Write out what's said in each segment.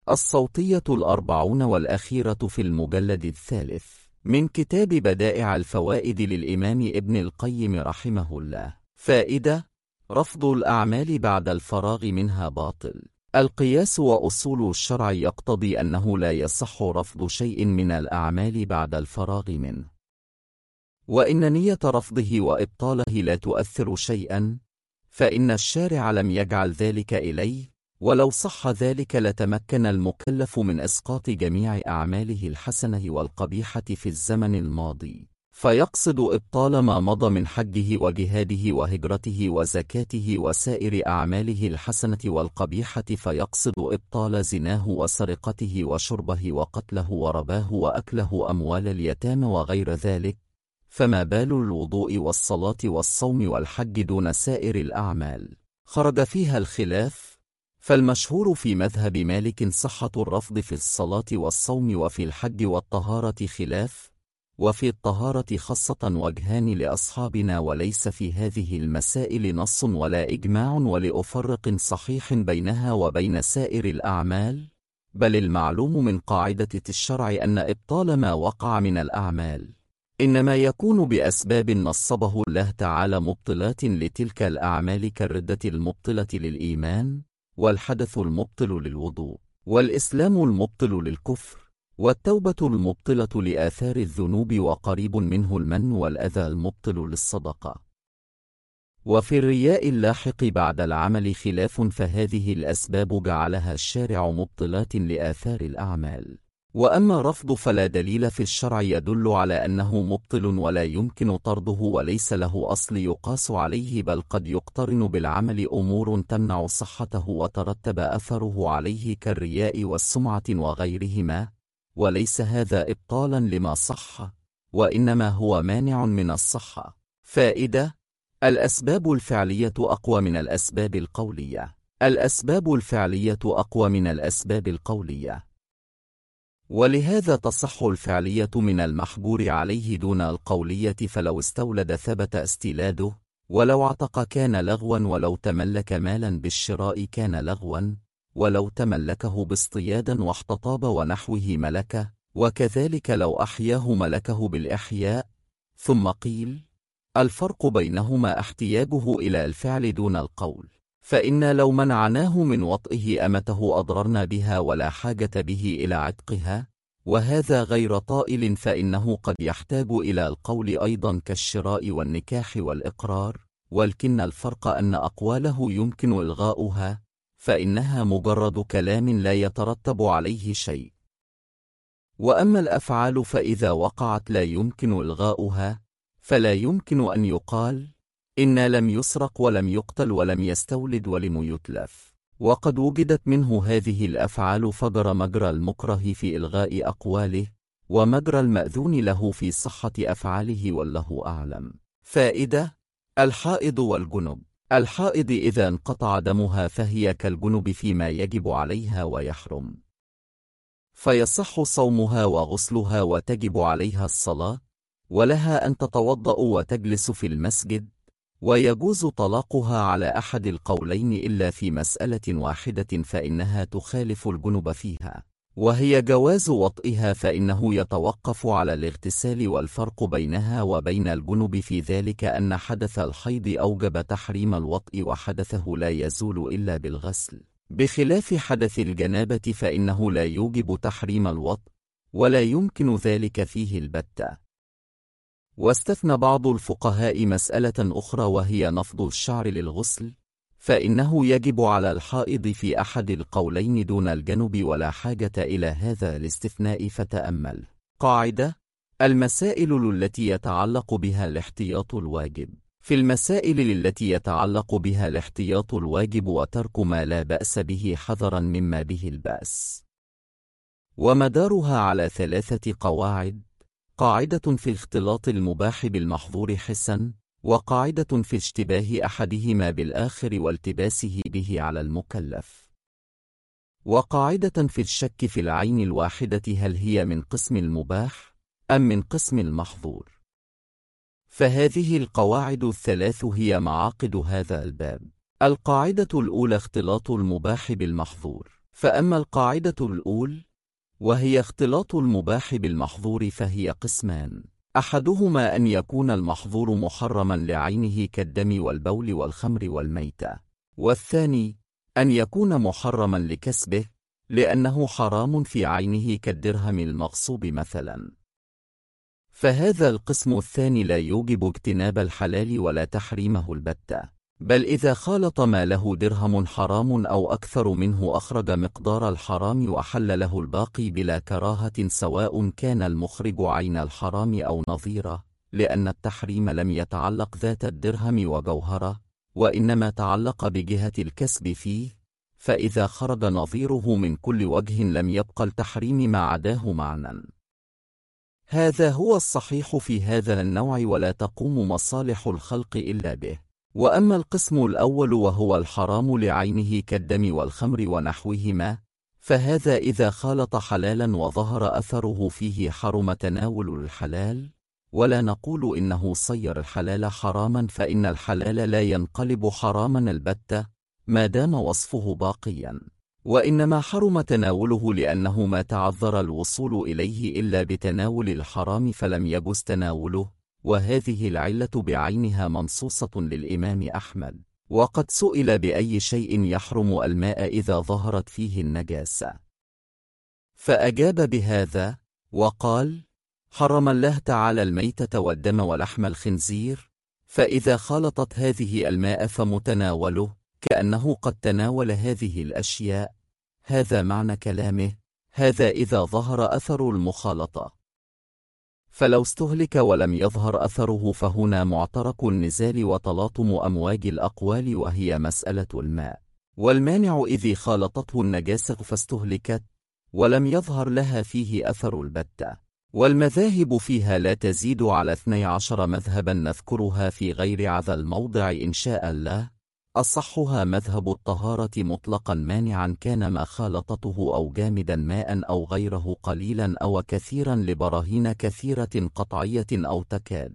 الصوتية 40 والأخيرة في المجلد الثالث من كتاب بدائع الفوائد للإمام ابن القيم رحمه الله. فائدة: رفض الأعمال بعد الفراغ منها باطل. القياس وأصول الشرع يقتضي أنه لا يصح رفض شيء من الأعمال بعد الفراغ منه، وإن نية رفضه وإبطاله لا تؤثر شيئا، فإن الشارع لم يجعل ذلك إليه، ولو صح ذلك لتمكن المكلف من إسقاط جميع أعماله الحسنة والقبيحة في الزمن الماضي، فيقصد إبطال ما مضى من حجه وجهاده وهجرته وزكاته وسائر أعماله الحسنة والقبيحة، فيقصد إبطال زناه وسرقته وشربه وقتله ورباه وأكله أموال اليتامى وغير ذلك، فما بال الوضوء والصلاة والصوم والحج دون سائر الأعمال؟ خرج فيها الخلاف، فالمشهور في مذهب مالك صحة الرفض في الصلاة والصوم، وفي الحج والطهارة خلاف، وفي الطهارة خاصة وجهان لأصحابنا، وليس في هذه المسائل نص ولا إجماع ولأفرق صحيح بينها وبين سائر الأعمال، بل المعلوم من قاعدة الشرع أن إبطال ما وقع من الأعمال إنما يكون بأسباب نصبه الله تعالى مبطلات لتلك الأعمال، كالردة المبطلة للإيمان، والحدث المبطل للوضوء، والإسلام المبطل للكفر، والتوبة المبطلة لآثار الذنوب، وقريب منه المن والأذى المبطل للصدقة. وفي الرياء اللاحق بعد العمل خلاف، فهذه الأسباب جعلها الشارع مبطلات لآثار الأعمال. وأما الرفض فلا دليل في الشرع يدل على أنه مبطل ولا يمكن طرده، وليس له أصل يقاس عليه، بل قد يقترن بالعمل أمور تمنع صحته وترتب أثره عليه كالرياء والسمعة وغيرهما، وليس هذا إبطالا لما صح، وإنما هو مانع من الصحة. فائدة: الأسباب الفعلية أقوى من الأسباب القولية. الأسباب الفعلية أقوى من الأسباب القولية، ولهذا تصح الفعلية من المحجور عليه دون القولية، فلو استولد ثبت استيلاده، ولو عتق كان لغوا، ولو تملك مالا بالشراء كان لغوا، ولو تملكه باصطياد واحتطاب ونحوه ملكه، وكذلك لو أحياه ملكه بالإحياء. ثم قيل: الفرق بينهما احتياجه إلى الفعل دون القول، فإن لو منعناه من وطئه أمته أضررنا بها ولا حاجة به إلى عتقها، وهذا غير طائل، فإنه قد يحتاج إلى القول أيضا كالشراء والنكاح والإقرار، ولكن الفرق أن أقواله يمكن إلغاؤها، فإنها مجرد كلام لا يترتب عليه شيء، وأما الأفعال فإذا وقعت لا يمكن إلغاؤها، فلا يمكن أن يقال إن لم يسرق ولم يقتل ولم يستولد ولم يتلف، وقد وجدت منه هذه الأفعال، فجر مجرى المكره في إلغاء أقواله، ومجرى المأذون له في صحة أفعاله، والله أعلم. فائدة: الحائض والجنب. الحائض إذا انقطع دمها فهي كالجنب فيما يجب عليها ويحرم، فيصح صومها وغسلها وتجب عليها الصلاة، ولها أن تتوضأ وتجلس في المسجد، ويجوز طلاقها على أحد القولين إلا في مسألة واحدة، فإنها تخالف الجنب فيها، وهي جواز وطئها، فإنه يتوقف على الاغتسال، والفرق بينها وبين الجنب في ذلك أن حدث الحيض أوجب تحريم الوطئ، وحدثه لا يزول إلا بالغسل، بخلاف حدث الجنابة فإنه لا يوجب تحريم الوطئ، ولا يمكن ذلك فيه البتة. واستثنى بعض الفقهاء مسألة أخرى، وهي نفض الشعر للغسل، فإنه يجب على الحائض في أحد القولين دون الجنب، ولا حاجة إلى هذا الاستثناء. فتأمل قاعدة: المسائل التي يتعلق بها الاحتياط الواجب. في المسائل التي يتعلق بها الاحتياط الواجب وترك ما لا بأس به حذرا مما به البأس، ومدارها على 3 قواعد: قاعدة في اختلاط المباح بالمحظور حسا، وقاعدة في اشتباه أحدهما بالآخر والتباسه به على المكلف، وقاعدة في الشك في العين الواحدة هل هي من قسم المباح أم من قسم المحظور. فهذه القواعد 3 هي معاقد هذا الباب. القاعدة الأولى: اختلاط المباح بالمحظور. فأما القاعدة الأولى وهي اختلاط المباح بالمحظور فهي قسمان: أحدهما أن يكون المحظور محرما لعينه كالدم والبول والخمر والميتة، والثاني أن يكون محرما لكسبه لأنه حرام في عينه كالدرهم المغصوب مثلا. فهذا القسم الثاني لا يوجب اجتناب الحلال ولا تحريمه البتة، بل إذا خالط ما له درهم حرام أو أكثر منه أخرج مقدار الحرام وحل له الباقي بلا كراهة، سواء كان المخرج عين الحرام أو نظيره، لأن التحريم لم يتعلق ذات الدرهم وجوهره، وإنما تعلق بجهة الكسب فيه، فإذا خرج نظيره من كل وجه لم يبق التحريم ما عداه معنى. هذا هو الصحيح في هذا النوع، ولا تقوم مصالح الخلق إلا به. وأما القسم الأول وهو الحرام لعينه كالدم والخمر ونحوهما، فهذا إذا خالط حلالا وظهر أثره فيه حرم تناول الحلال، ولا نقول إنه صير الحلال حراما، فإن الحلال لا ينقلب حراما البتة ما دام وصفه باقيا، وإنما حرم تناوله لأنه ما تعذر الوصول إليه إلا بتناول الحرام فلم يجز تناوله، وهذه العلة بعينها منصوصة للإمام أحمد. وقد سئل بأي شيء يحرم الماء إذا ظهرت فيه النجاسة، فأجاب بهذا وقال: حرم الله تعالى الميتة والدم ولحم الخنزير، فإذا خالطت هذه الماء فمتناوله كأنه قد تناول هذه الأشياء. هذا معنى كلامه: هذا إذا ظهر أثر المخالطة. فلو استهلك ولم يظهر أثره فهنا معترك النزال وتلاطم أمواج الأقوال، وهي مسألة الماء والمانع إذ خالطته النجاسة فاستهلكت ولم يظهر لها فيه أثر البتة. والمذاهب فيها لا تزيد على 12 مذهبا نذكرها في غير هذا الموضع إن شاء الله. أصحها مذهب الطهارة مطلقا مانعا كان ما خالطته أو جامدا ماء أو غيره قليلا أو كثيرا لبراهين كثيرة قطعية أو تكاد.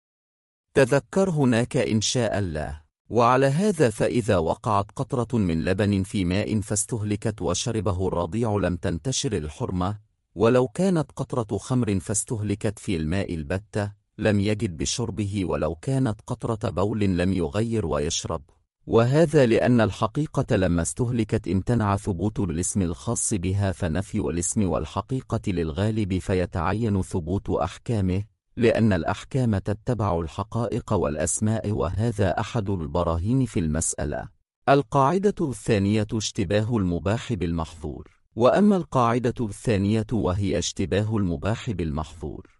تذكر هناك إن شاء الله. وعلى هذا فإذا وقعت قطرة من لبن في ماء فاستهلكت وشربه الرضيع لم تنتشر الحرمة، ولو كانت قطرة خمر فاستهلكت في الماء البتة لم يجد بشربه، ولو كانت قطرة بول لم يغير ويشرب، وهذا لأن الحقيقة لما استهلكت امتنع ثبوت الاسم الخاص بها، فنفي الاسم والحقيقة للغالب فيتعين ثبوت أحكامه، لأن الأحكام تتبع الحقائق والأسماء، وهذا أحد البراهين في المسألة. القاعدة الثانية اشتباه المباح بالمحظور. وأما القاعدة الثانية وهي اشتباه المباح بالمحظور،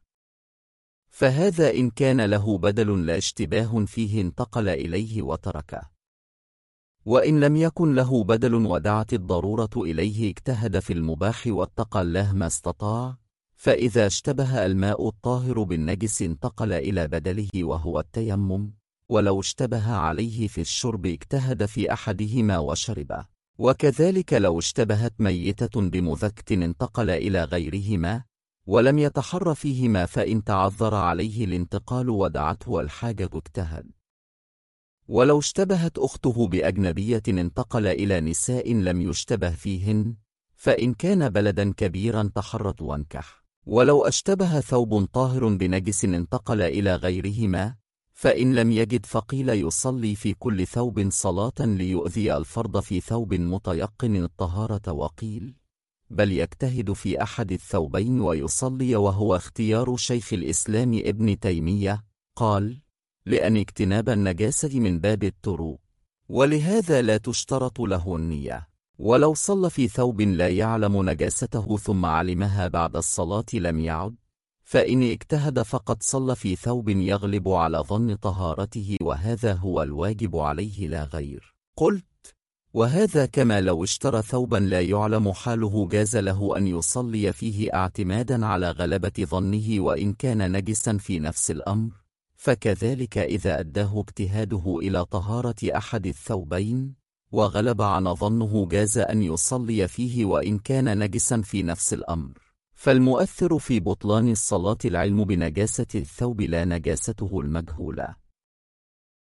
فهذا إن كان له بدل لا اشتباه فيه انتقل إليه وتركه، وإن لم يكن له بدل ودعت الضرورة إليه اجتهد في المباح واتقى الله ما استطاع. فإذا اشتبه الماء الطاهر بالنجس انتقل إلى بدله وهو التيمم، ولو اشتبه عليه في الشرب اجتهد في أحدهما وشربه، وكذلك لو اشتبهت ميتة بمذكت انتقل إلى غيرهما ولم يتحر فيهما، فإن تعذر عليه الانتقال ودعته الحاجة اجتهد. ولو اشتبهت أخته بأجنبية انتقل إلى نساء لم يشتبه فيهن، فإن كان بلدا كبيرا تحرت وانكح. ولو اشتبه ثوب طاهر بنجس انتقل إلى غيرهما، فإن لم يجد فقيل يصلي في كل ثوب صلاة ليؤذي الفرض في ثوب متيقن الطهارة، وقيل بل يجتهد في أحد الثوبين ويصلي، وهو اختيار شيخ الإسلام ابن تيمية، قال: لأن اجتناب النجاسة من باب الطرق، ولهذا لا تشترط له النية. ولو صلى في ثوب لا يعلم نجاسته ثم علمها بعد الصلاة لم يعد، فإن اجتهد فقد صلى في ثوب يغلب على ظن طهارته، وهذا هو الواجب عليه لا غير. قلت: وهذا كما لو اشترى ثوبا لا يعلم حاله جاز له أن يصلي فيه اعتمادا على غلبة ظنه وإن كان نجسا في نفس الأمر، فكذلك إذا أداه اجتهاده إلى طهارة أحد الثوبين وغلب عن ظنه جاز أن يصلي فيه وإن كان نجسا في نفس الأمر. فالمؤثر في بطلان الصلاة العلم بنجاسة الثوب لا نجاسته المجهولة،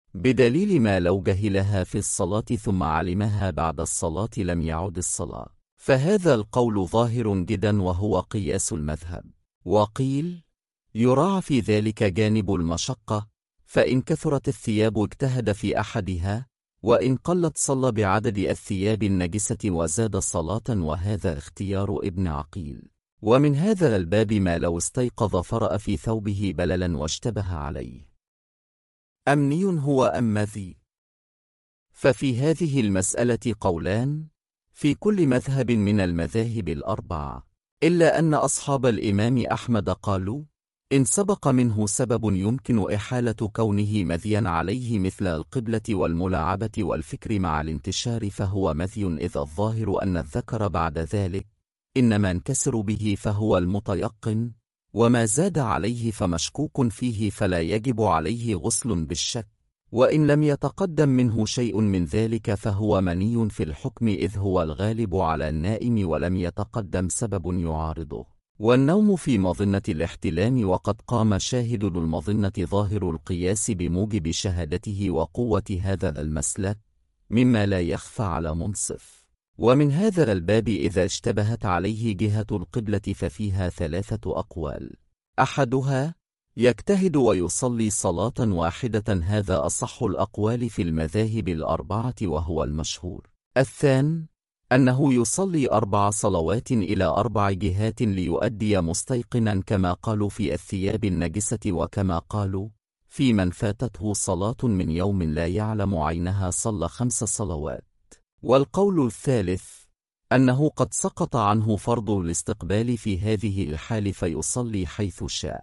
بدليل ما لو جهلها في الصلاة ثم علمها بعد الصلاة لم يعد الصلاة. فهذا القول ظاهر جدا وهو قياس المذهب. وقيل يراعى في ذلك جانب المشقة، فإن كثرت الثياب اجتهد في أحدها، وإن قلت صلى بعدد الثياب النجسة وزاد صلاة، وهذا اختيار ابن عقيل. ومن هذا الباب ما لو استيقظ فرأى في ثوبه بللا واشتبه عليه أمني هو أم مذي. ففي هذه المسألة قولان في كل مذهب من المذاهب الأربعة، إلا أن أصحاب الإمام أحمد قالوا إن سبق منه سبب يمكن إحالة كونه مذيا عليه مثل القبلة والملاعبة والفكر مع الانتشار فهو مذي، إذ الظاهر أن الذكر بعد ذلك إنما انكسر به فهو المتيقن، وما زاد عليه فمشكوك فيه فلا يجب عليه غسل بالشك، وإن لم يتقدم منه شيء من ذلك فهو مني في الحكم، إذ هو الغالب على النائم ولم يتقدم سبب يعارضه. والنوم في مظنة الاحتلام وقد قام شاهد المظنة ظاهر القياس بموجب شهادته وقوة هذا المسلك مما لا يخفى على منصف. ومن هذا الباب إذا اشتبهت عليه جهة القبلة ففيها ثلاثة أقوال: أحدها يجتهد ويصلي صلاة واحدة، هذا أصح الأقوال في المذاهب الأربعة وهو المشهور. الثاني أنه يصلي 4 صلوات إلى 4 جهات ليؤدي مستيقنا، كما قالوا في الثياب النجسة، وكما قالوا في من فاتته صلاة من يوم لا يعلم عينها صلى 5 صلوات. والقول الثالث أنه قد سقط عنه فرض الاستقبال في هذه الحال فيصلي حيث شاء.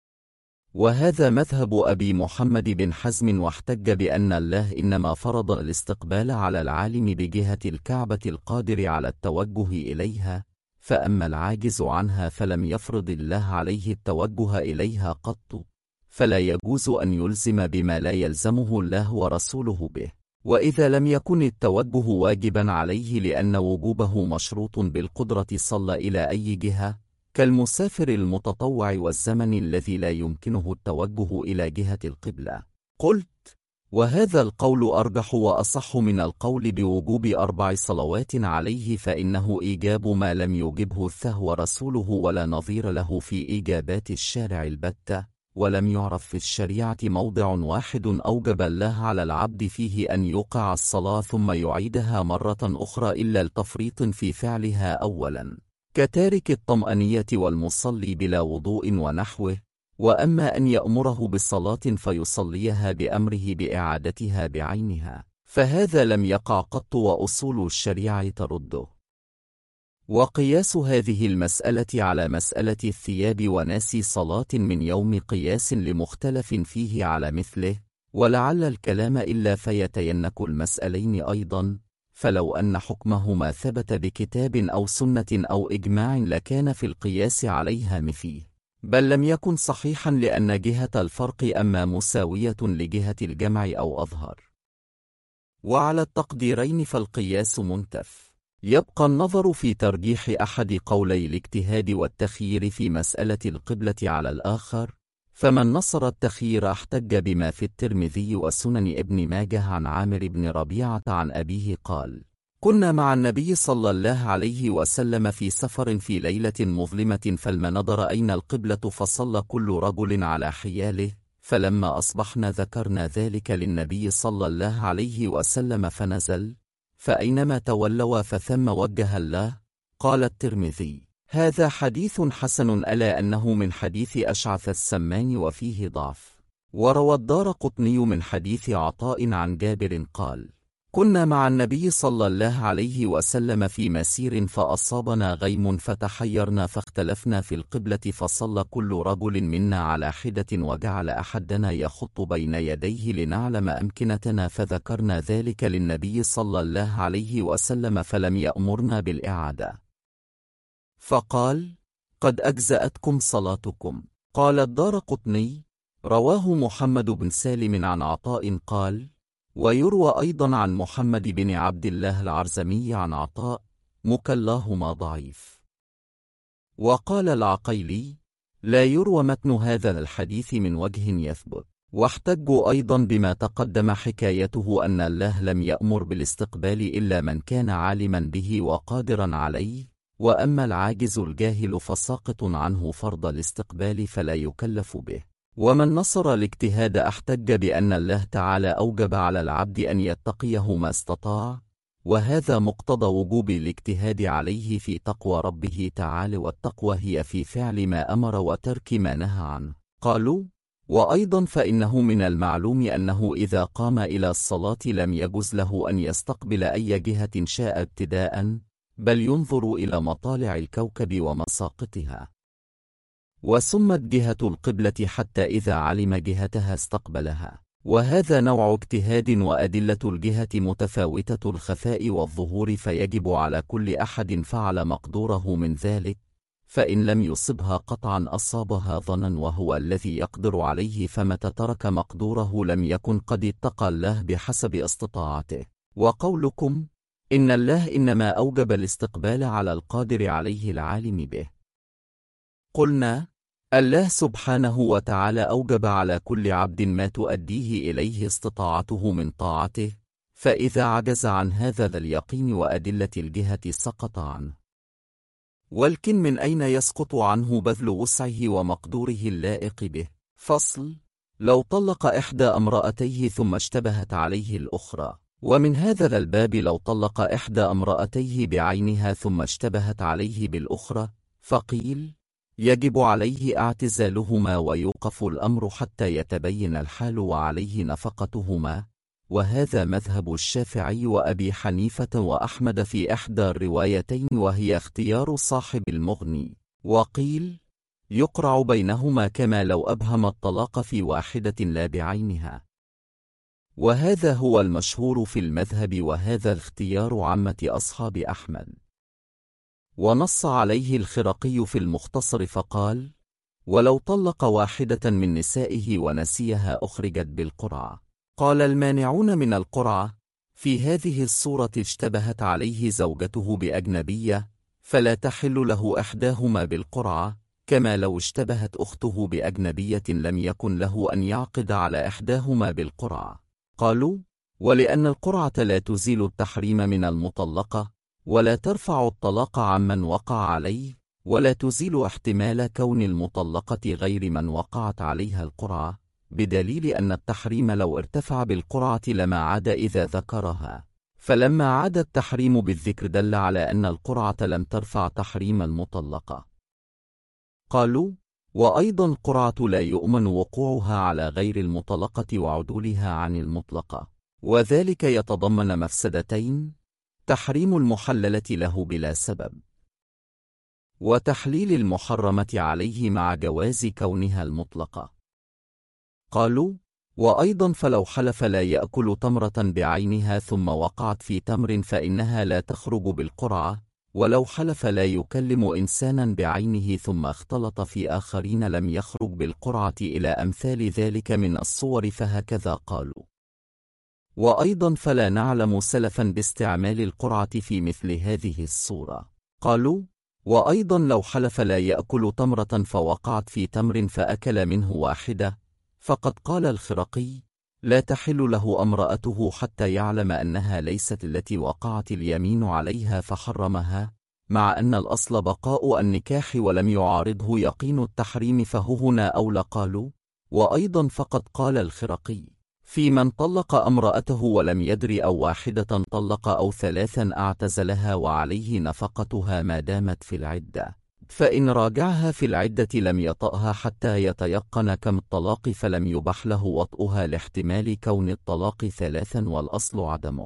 وهذا مذهب أبي محمد بن حزم، واحتج بأن الله إنما فرض الاستقبال على العالم بجهة الكعبة القادر على التوجه إليها، فأما العاجز عنها فلم يفرض الله عليه التوجه إليها قط، فلا يجوز أن يلزم بما لا يلزمه الله ورسوله به. وإذا لم يكن التوجه واجبا عليه لأن وجوبه مشروط بالقدرة صلى إلى أي جهة، كالمسافر المتطوع والزمن الذي لا يمكنه التوجه إلى جهة القبلة. قلت: وهذا القول أرجح وأصح من القول بوجوب 4 صلوات عليه، فإنه إيجاب ما لم يوجبه الثهو رسوله ولا نظير له في إيجابات الشارع البتة، ولم يعرف في الشريعة موضع واحد أوجب الله على العبد فيه أن يوقع الصلاة ثم يعيدها مرة أخرى إلا التفريط في فعلها أولا، كتارك الطمأنية والمصلي بلا وضوء ونحوه. وأما أن يأمره بالصلاة فيصليها بأمره بإعادتها بعينها فهذا لم يقع قط، وأصول الشريعة ترده. وقياس هذه المسألة على مسألة الثياب وناسي صلاة من يوم قياس لمختلف فيه على مثله، ولعل الكلام إلا فيتينك المسألين أيضا، فلو أن حكمهما ثبت بكتاب أو سنة أو إجماع لكان في القياس عليها مثيه، بل لم يكن صحيحا لأن جهة الفرق أما مساوية لجهة الجمع أو أظهر. وعلى التقديرين فالقياس منتف. يبقى النظر في ترجيح أحد قولي الاجتهاد والتخيير في مسألة القبلة على الآخر، فمن نصر التخيير احتج بما في الترمذي وسنن ابن ماجه عن عامر بن ربيعة عن أبيه قال: كنا مع النبي صلى الله عليه وسلم في سفر في ليلة مظلمة، فلما نظر أين القبلة فصلى كل رجل على حياله، فلما أصبحنا ذكرنا ذلك للنبي صلى الله عليه وسلم فنزل: فأينما تولوا فثم وجه الله. قال الترمذي: هذا حديث حسن، ألا أنه من حديث أشعث السمان وفيه ضعف. وروى الدارقطني من حديث عطاء عن جابر قال: كنا مع النبي صلى الله عليه وسلم في مسير فأصابنا غيم فتحيرنا فاختلفنا في القبلة، فصلى كل رجل منا على حدة، وجعل أحدنا يخط بين يديه لنعلم أمكنتنا، فذكرنا ذلك للنبي صلى الله عليه وسلم فلم يأمرنا بالإعادة، فقال: قد أجزأتكم صلاتكم. قال الدارقطني: رواه محمد بن سالم عن عطاء قال: ويروى أيضا عن محمد بن عبد الله العرزمي عن عطاء مكلاهما ضعيف. وقال العقيلي: لا يروى متن هذا الحديث من وجه يثبت. واحتجوا أيضا بما تقدم حكايته أن الله لم يأمر بالاستقبال إلا من كان عالما به وقادرا عليه، وأما العاجز الجاهل فساقط عنه فرض الاستقبال فلا يكلف به. ومن نصر الاجتهاد احتج بأن الله تعالى أوجب على العبد أن يتقيه ما استطاع، وهذا مقتضى وجوب الاجتهاد عليه في تقوى ربه تعالى، والتقوى هي في فعل ما أمر وترك ما نهى عنه. قالوا: وأيضا فإنه من المعلوم أنه إذا قام إلى الصلاة لم يجز له أن يستقبل أي جهة شاء ابتداء، بل ينظر إلى مطالع الكوكب ومساقطها، وسمت جهة القبلة حتى إذا علم جهتها استقبلها. وهذا نوع اجتهاد، وأدلة الجهة متفاوتة الخفاء والظهور، فيجب على كل أحد فعل مقدوره من ذلك، فإن لم يصبها قطعا أصابها ظنا وهو الذي يقدر عليه، فمتى ترك مقدوره لم يكن قد اتقى الله بحسب استطاعته. وقولكم إن الله إنما أوجب الاستقبال على القادر عليه العالم به، قلنا: الله سبحانه وتعالى أوجب على كل عبد ما تؤديه إليه استطاعته من طاعته، فإذا عجز عن هذا ذا اليقين وأدلة الجهة سقط عنه. ولكن من أين يسقط عنه بذل وسعه ومقدوره اللائق به؟ فصل: لو طلق إحدى امرأتيه ثم اشتبهت عليه الأخرى. ومن هذا الباب لو طلق إحدى امرأتيه بعينها ثم اشتبهت عليه بالأخرى، فقيل: يجب عليه اعتزالهما ويوقف الأمر حتى يتبين الحال وعليه نفقتهما، وهذا مذهب الشافعي وأبي حنيفة وأحمد في إحدى الروايتين، وهي اختيار صاحب المغني. وقيل: يقرع بينهما كما لو أبهم الطلاق في واحدة لا بعينها، وهذا هو المشهور في المذهب، وهذا اختيار عامة أصحاب أحمد. ونص عليه الخرقي في المختصر فقال: ولو طلق واحدة من نسائه ونسيها أخرجت بالقرعة. قال المانعون من القرعة: في هذه الصورة اشتبهت عليه زوجته بأجنبية، فلا تحل له إحداهما بالقرعة، كما لو اشتبهت أخته بأجنبية لم يكن له أن يعقد على إحداهما بالقرعة. قالوا: ولأن القرعة لا تزيل التحريم من المطلقة، ولا ترفع الطلاق عمن وقع عليه، ولا تزيل احتمال كون المطلقة غير من وقعت عليها القرعة، بدليل أن التحريم لو ارتفع بالقرعة لما عاد إذا ذكرها، فلما عاد التحريم بالذكر دل على أن القرعة لم ترفع تحريم المطلقة. قالوا: وأيضا القرعة لا يؤمن وقوعها على غير المطلقة وعدولها عن المطلقة، وذلك يتضمن مفسدتين: تحريم المحللة له بلا سبب، وتحليل المحرمة عليه مع جواز كونها المطلقة. قالوا: وأيضا فلو حلف لا يأكل تمرة بعينها ثم وقعت في تمر فإنها لا تخرج بالقرعة، ولو حلف لا يكلم إنسانا بعينه ثم اختلط في آخرين لم يخرج بالقرعة، إلى أمثال ذلك من الصور، فهكذا قالوا. وأيضا فلا نعلم سلفا باستعمال القرعة في مثل هذه الصورة. قالوا: وأيضا لو حلف لا يأكل تمرة فوقعت في تمر فأكل منه واحدة، فقد قال الخرقي: لا تحل له امرأته حتى يعلم أنها ليست التي وقعت اليمين عليها فحرمها، مع أن الأصل بقاء النكاح ولم يعارضه يقين التحريم، فهو هنا أولى. قالوا: وأيضا فقد قال الخرقي: في من طلق امرأته ولم يدر أو واحدة طلق أو ثلاثا اعتزلها وعليه نفقتها ما دامت في العدة، فإن راجعها في العدة لم يطأها حتى يتيقن كم الطلاق، فلم يبح له وطئها لاحتمال كون الطلاق ثلاثا والأصل عدمه،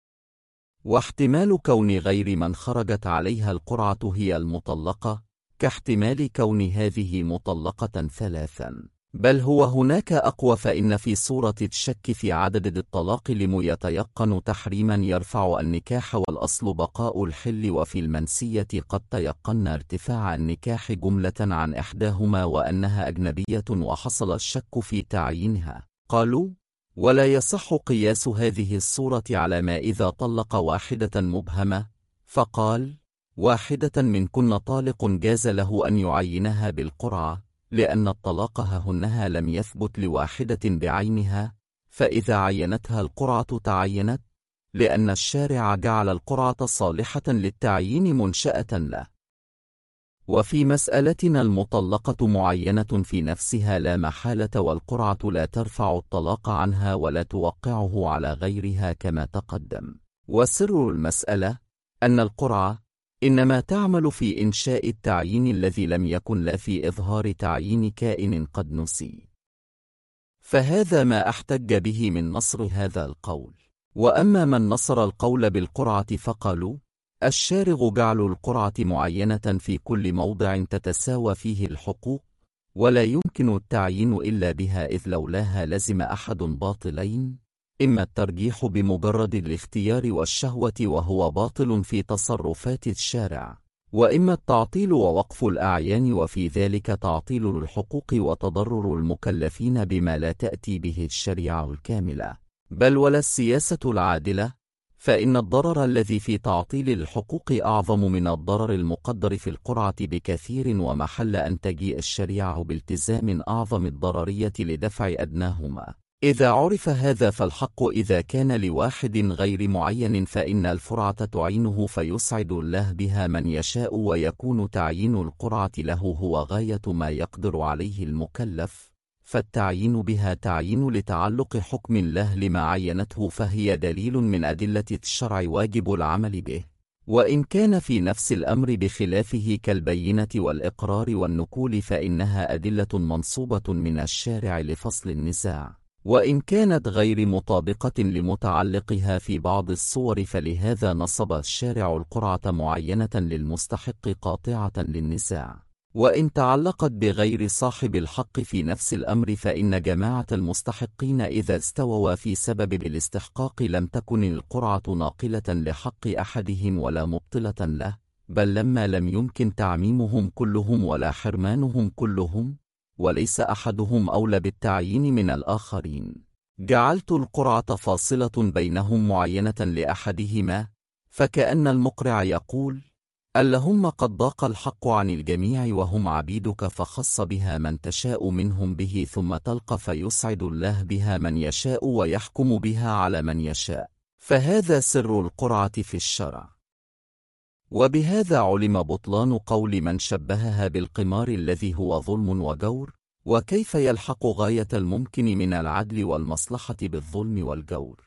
واحتمال كون غير من خرجت عليها القرعة هي المطلقة كاحتمال كون هذه مطلقة ثلاثا، بل هو هناك أقوى، فإن في صورة الشك في عدد الطلاق لم يتيقن تحريما يرفع النكاح والأصل بقاء الحل، وفي المنسية قد تيقن ارتفاع النكاح جملة عن إحداهما وأنها أجنبية وحصل الشك في تعيينها. قالوا: ولا يصح قياس هذه الصورة على ما إذا طلق واحدة مبهمة، فقال: واحدة منكن طالق جاز له أن يعينها بالقرعة، لأن الطلاق ههنها لم يثبت لواحدة بعينها، فإذا عينتها القرعة تعينت، لأن الشارع جعل القرعة صالحة للتعيين منشأة له. وفي مسألتنا المطلقة معينة في نفسها لا محالة، والقرعة لا ترفع الطلاق عنها ولا توقعه على غيرها كما تقدم. وسر المسألة أن القرعة إنما تعمل في إنشاء التعيين الذي لم يكن، لا في إظهار تعيين كائن قد نسي. فهذا ما احتج به من نصر هذا القول. وأما من نصر القول بالقرعة فقالوا: الشارع جعل القرعة معينة في كل موضع تتساوى فيه الحقوق، ولا يمكن التعيين إلا بها، إذ لولاها لزم أحد باطلين: إما الترجيح بمجرد الاختيار والشهوة وهو باطل في تصرفات الشارع، وإما التعطيل ووقف الأعيان، وفي ذلك تعطيل الحقوق وتضرر المكلفين بما لا تأتي به الشريعة الكاملة، بل ولا السياسة العادلة، فإن الضرر الذي في تعطيل الحقوق أعظم من الضرر المقدر في القرعة بكثير، ومحل أن تجيء الشريعة بالتزام أعظم الضررية لدفع أدناهما. إذا عرف هذا فالحق إذا كان لواحد غير معين فإن الفرعة تعينه فيسعد الله بها من يشاء، ويكون تعيين القرعة له هو غاية ما يقدر عليه المكلف، فالتعيين بها تعيين لتعلق حكم الله لما عينته، فهي دليل من أدلة الشرع واجب العمل به. وإن كان في نفس الأمر بخلافه كالبينة والإقرار والنكول فإنها أدلة منصوبة من الشارع لفصل النزاع، وإن كانت غير مطابقة لمتعلقها في بعض الصور، فلهذا نصب الشارع القرعة معينة للمستحق قاطعة للنزاع. وإن تعلقت بغير صاحب الحق في نفس الأمر فإن جماعة المستحقين إذا استووا في سبب الاستحقاق لم تكن القرعة ناقلة لحق أحدهم ولا مبطلة له، بل لما لم يمكن تعميمهم كلهم ولا حرمانهم كلهم، وليس أحدهم أولى بالتعيين من الآخرين، جعلت القرعة فاصلة بينهم معينة لأحدهما، فكأن المقرع يقول: اللهم قد ضاق الحق عن الجميع وهم عبيدك، فخص بها من تشاء منهم به، ثم تلقى فيسعد الله بها من يشاء ويحكم بها على من يشاء، فهذا سر القرعة في الشرع. وبهذا علم بطلان قول من شبهها بالقمار الذي هو ظلم وجور، وكيف يلحق غاية الممكن من العدل والمصلحة بالظلم والجور.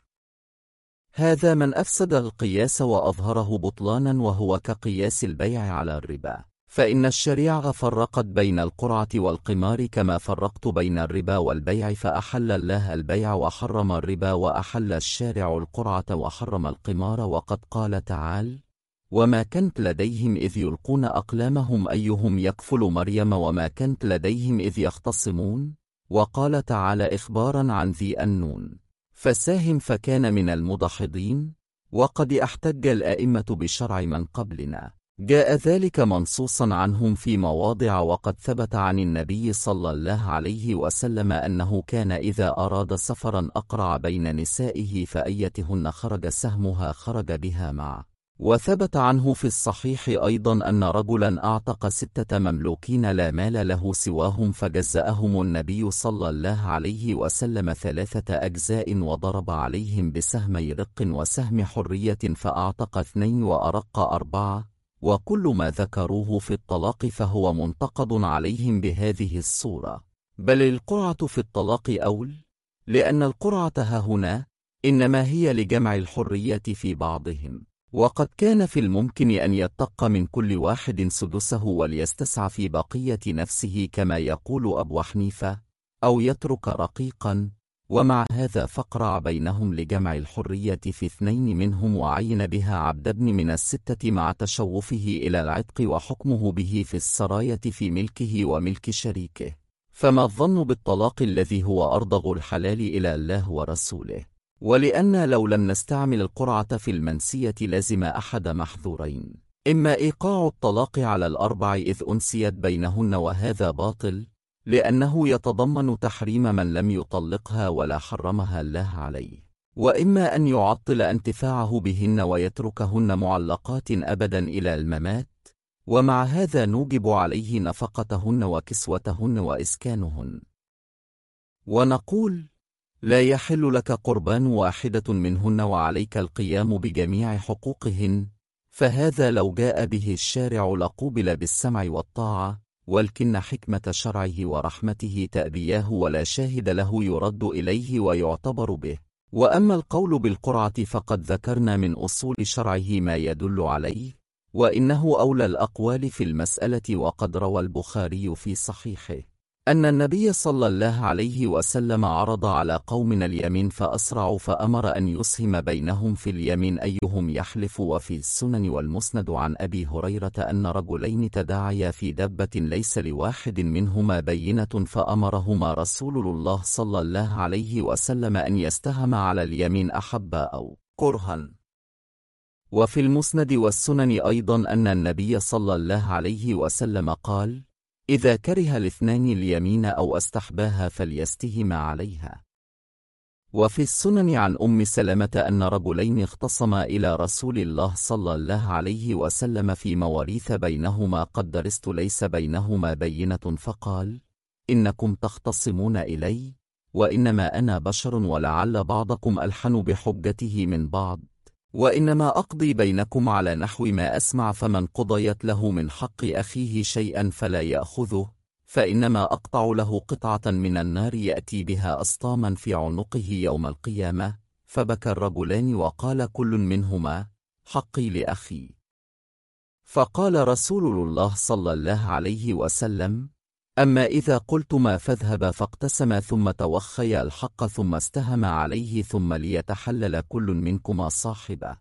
هذا من أفسد القياس وأظهره بطلانا، وهو كقياس البيع على الربا، فإن الشريعة فرقت بين القرعة والقمار كما فرقت بين الربا والبيع، فأحل الله البيع وحرم الربا، وأحل الشارع القرعة وحرم القمار. وقد قال تعالى: وما كنت لديهم إذ يلقون أقلامهم أيهم يكفل مريم وما كنت لديهم إذ يختصمون. وقال تعالى إخبارا عن ذي النون: فساهم فكان من المدحضين. وقد احتج الآئمة بشرع من قبلنا، جاء ذلك منصوصا عنهم في مواضع، وقد ثبت عن النبي صلى الله عليه وسلم أنه كان إذا أراد سفرا أقرع بين نسائه فأيتهن خرج سهمها خرج بها معه. وثبت عنه في الصحيح أيضا أن رجلا أعتق 6 مملوكين لا مال له سواهم، فجزأهم النبي صلى الله عليه وسلم 3 أجزاء، وضرب عليهم بسهمي رق وسهم حرية، فأعتق 2 وأرق 4. وكل ما ذكروه في الطلاق فهو منتقد عليهم بهذه الصورة. بل القرعة في الطلاق أول، لأن القرعة هنا إنما هي لجمع الحرية في بعضهم، وقد كان في الممكن أن يتق من كل واحد سدسه وليستسعى في بقية نفسه كما يقول أبو حنيفة، أو يترك رقيقا، ومع هذا فقرع بينهم لجمع الحرية في 2 منهم، وعين بها عبد ابن من 6 مع تشوفه إلى العتق وحكمه به في السراية في ملكه وملك شريكه. فما الظن بالطلاق الذي هو أرضغ الحلال إلى الله ورسوله؟ ولأن لو لم نستعمل القرعة في المنسية لزم أحد محظورين: إما إيقاع الطلاق على ال4 إذ أنسيت بينهن، وهذا باطل لأنه يتضمن تحريم من لم يطلقها ولا حرمها الله عليه، وإما أن يعطل انتفاعه بهن ويتركهن معلقات أبدا إلى الممات، ومع هذا نوجب عليه نفقتهن وكسوتهن وإسكانهن. ونقول: لا يحل لك قربان واحدة منهن وعليك القيام بجميع حقوقهن، فهذا لو جاء به الشارع لقوبل بالسمع والطاعة، ولكن حكمة شرعه ورحمته تأبياه ولا شاهد له يرد إليه ويعتبر به. وأما القول بالقرعة فقد ذكرنا من أصول شرعه ما يدل عليه، وإنه أولى الأقوال في المسألة. وقد روى البخاري في صحيحه أن النبي صلى الله عليه وسلم عرض على قوم اليمين فأسرعوا، فأمر أن يسهم بينهم في اليمين أيهم يحلف. وفي السنن والمسند عن أبي هريرة أن رجلين تداعيا في دبة ليس لواحد منهما بينة، فأمرهما رسول الله صلى الله عليه وسلم أن يستهم على اليمين أحبا أو كرها. وفي المسند والسنن أيضا أن النبي صلى الله عليه وسلم قال: إذا كره الاثنان اليمين أو استحباها فليستهما عليها. وفي السنن عن أم سلمة أن رجلين اختصما إلى رسول الله صلى الله عليه وسلم في مواريث بينهما قد درست ليس بينهما بينة، فقال: إنكم تختصمون إلي، وإنما أنا بشر ولعل بعضكم ألحن بحجته من بعض، وإنما أقضي بينكم على نحو ما أسمع، فمن قضيت له من حق أخيه شيئا فلا يأخذه، فإنما أقطع له قطعة من النار يأتي بها أسطاما في عنقه يوم القيامة. فبكى الرجلان وقال كل منهما: حقي لأخي. فقال رسول الله صلى الله عليه وسلم: أما إذا قلتما فاذهبا فاقتسما ثم توخيا الحق ثم استهما عليه ثم ليتحلل كل منكما صاحبه.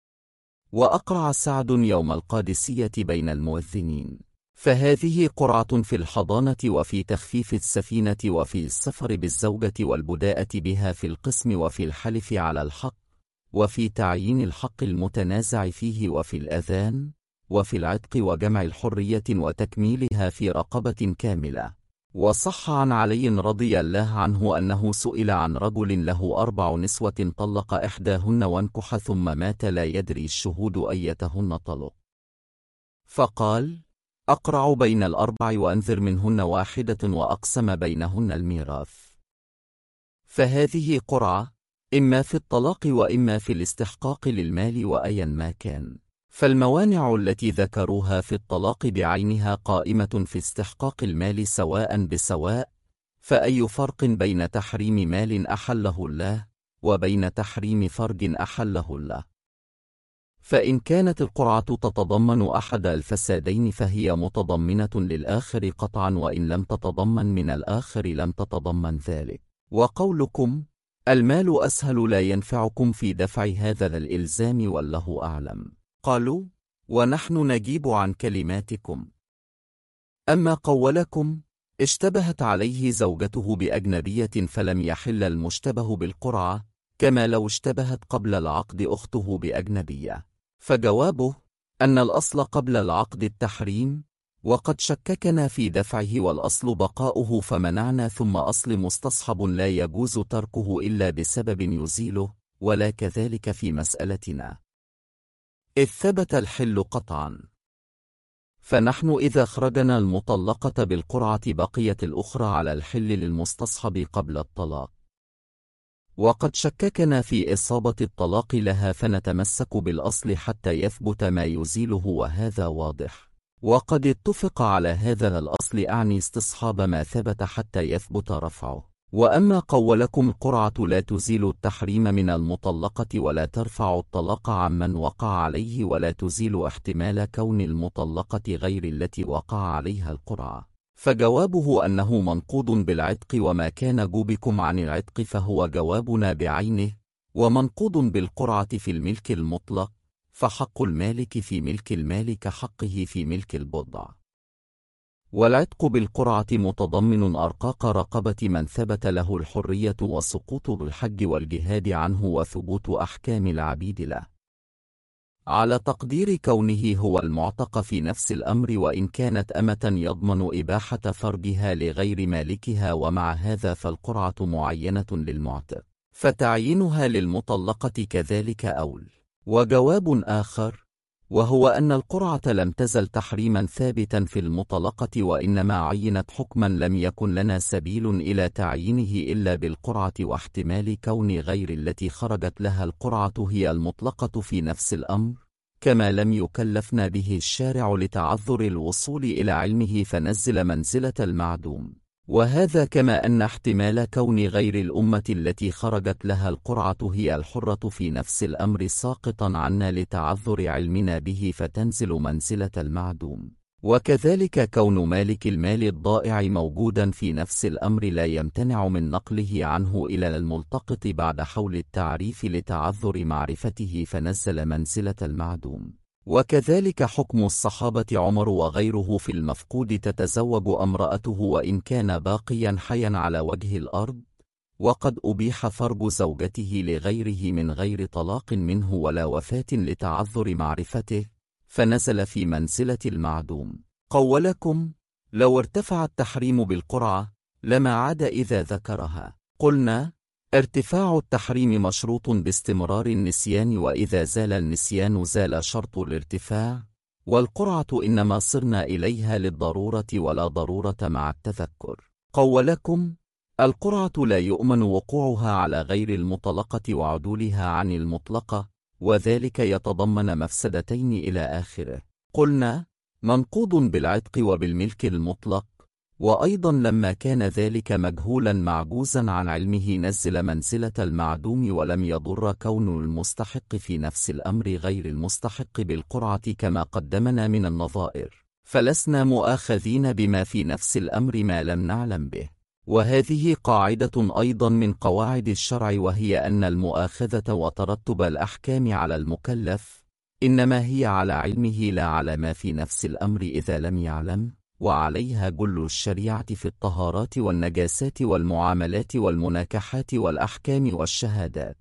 وأقرع سعد يوم القادسية بين المؤذنين، فهذه قرعة في الحضانة وفي تخفيف السفينة وفي السفر بالزوجة والبداءة بها في القسم وفي الحلف على الحق وفي تعيين الحق المتنازع فيه وفي الأذان وفي العتق وجمع الحرية وتكميلها في رقبة كاملة. وصح عن علي رضي الله عنه أنه سئل عن رجل له 4 نسوة طلق إحداهن وانكح ثم مات لا يدري الشهود أيتهن طلق، فقال: أقرع بين ال4 وأنذر منهن واحدة وأقسم بينهن الميراث. فهذه قرعة إما في الطلاق وإما في الاستحقاق للمال وأيا ما كان، فالموانع التي ذكروها في الطلاق بعينها قائمة في استحقاق المال سواء بسواء، فأي فرق بين تحريم مال أحله الله وبين تحريم فرج أحله الله؟ فإن كانت القرعة تتضمن أحد الفسادين فهي متضمنة للآخر قطعا، وإن لم تتضمن من الآخر لم تتضمن ذلك. وقولكم: المال أسهل لا ينفعكم في دفع هذا الإلزام والله أعلم. قالوا: ونحن نجيب عن كلماتكم. أما قولكم: اشتبهت عليه زوجته بأجنبية فلم يحل المشتبه بالقرعة، كما لو اشتبهت قبل العقد أخته بأجنبية، فجوابه أن الأصل قبل العقد التحريم، وقد شككنا في دفعه والأصل بقاؤه فمنعنا، ثم أصل مستصحب لا يجوز تركه إلا بسبب يزيله، ولا كذلك في مسألتنا، إذ ثبت الحل قطعا. فنحن إذا أخرجنا المطلقة بالقرعة بقيت الأخرى على الحل للمستصحب قبل الطلاق، وقد شككنا في إصابة الطلاق لها فنتمسك بالأصل حتى يثبت ما يزيله، وهذا واضح. وقد اتفق على هذا الأصل أعني استصحاب ما ثبت حتى يثبت رفعه. وأما قولكم القرعة لا تزيل التحريم من المطلقة ولا ترفع الطلاق عمن وقع عليه ولا تزيل احتمال كون المطلقة غير التي وقع عليها القرعة، فجوابه أنه منقوض بالعتق، وما كان جوبكم عن العتق فهو جوابنا بعينه، ومنقوض بالقرعة في الملك المطلق، فحق المالك في ملك المال كحقه في ملك البضع. والعتق بالقرعة متضمن أرقاق رقبة من ثبت له الحرية وسقوط الحج والجهاد عنه وثبوت أحكام العبيد له، على تقدير كونه هو المعتق في نفس الأمر، وإن كانت أمة يضمن إباحة فرجها لغير مالكها. ومع هذا فالقرعة معينة للمعتق، فتعيينها للمطلقة كذلك أول. وجواب آخر: وهو أن القرعة لم تزل تحريما ثابتا في المطلقة، وإنما عينت حكما لم يكن لنا سبيل إلى تعيينه إلا بالقرعة، واحتمال كون غير التي خرجت لها القرعة هي المطلقة في نفس الأمر، كما لم يكلفنا به الشارع لتعذر الوصول إلى علمه فنزل منزلة المعدوم. وهذا كما أن احتمال كون غير الأمة التي خرجت لها القرعة هي الحرة في نفس الأمر ساقطا عنا لتعذر علمنا به فتنزل منزلة المعدوم. وكذلك كون مالك المال الضائع موجودا في نفس الأمر لا يمتنع من نقله عنه إلى الملتقط بعد حول التعريف لتعذر معرفته فنزل منزلة المعدوم. وكذلك حكم الصحابة عمر وغيره في المفقود تتزوج امرأته وإن كان باقيا حيا على وجه الأرض، وقد أبيح فرج زوجته لغيره من غير طلاق منه ولا وفاة لتعذر معرفته، فنزل في منزلة المعدوم. قولكم: لو ارتفع التحريم بالقرعة لما عاد إذا ذكرها. قلنا: ارتفاع التحريم مشروط باستمرار النسيان، وإذا زال النسيان زال شرط الارتفاع، والقرعة إنما صرنا إليها للضرورة ولا ضرورة مع التذكر. قولكم: القرعة لا يؤمن وقوعها على غير المطلقة وعدولها عن المطلقة، وذلك يتضمن مفسدتين إلى آخره. قلنا: منقوض بالعتق وبالملك المطلق، وأيضا لما كان ذلك مجهولا معجوزا عن علمه نزل منزلة المعدوم، ولم يضر كون المستحق في نفس الأمر غير المستحق بالقرعة كما قدمنا من النظائر، فلسنا مؤاخذين بما في نفس الأمر ما لم نعلم به. وهذه قاعدة أيضا من قواعد الشرع، وهي أن المؤاخذة وترتب الأحكام على المكلف إنما هي على علمه لا على ما في نفس الأمر إذا لم يعلم، وعليها جل الشريعة في الطهارات والنجاسات والمعاملات والمناكحات والأحكام والشهادات.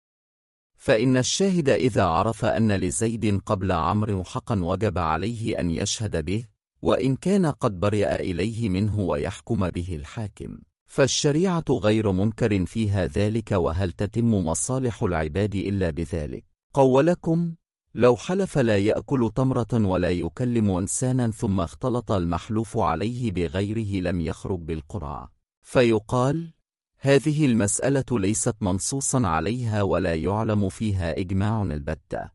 فإن الشاهد إذا عرف أن لزيد قبل عمرو حقا وجب عليه أن يشهد به، وإن كان قد برئ إليه منه ويحكم به الحاكم، فالشريعة غير منكر فيها ذلك، وهل تتم مصالح العباد إلا بذلك؟ قولكم: لو حلف لا يأكل تمرة ولا يكلم إنسانا ثم اختلط المحلوف عليه بغيره لم يخرج بالقرعة، فيقال: هذه المسألة ليست منصوصا عليها ولا يعلم فيها إجماع البتة.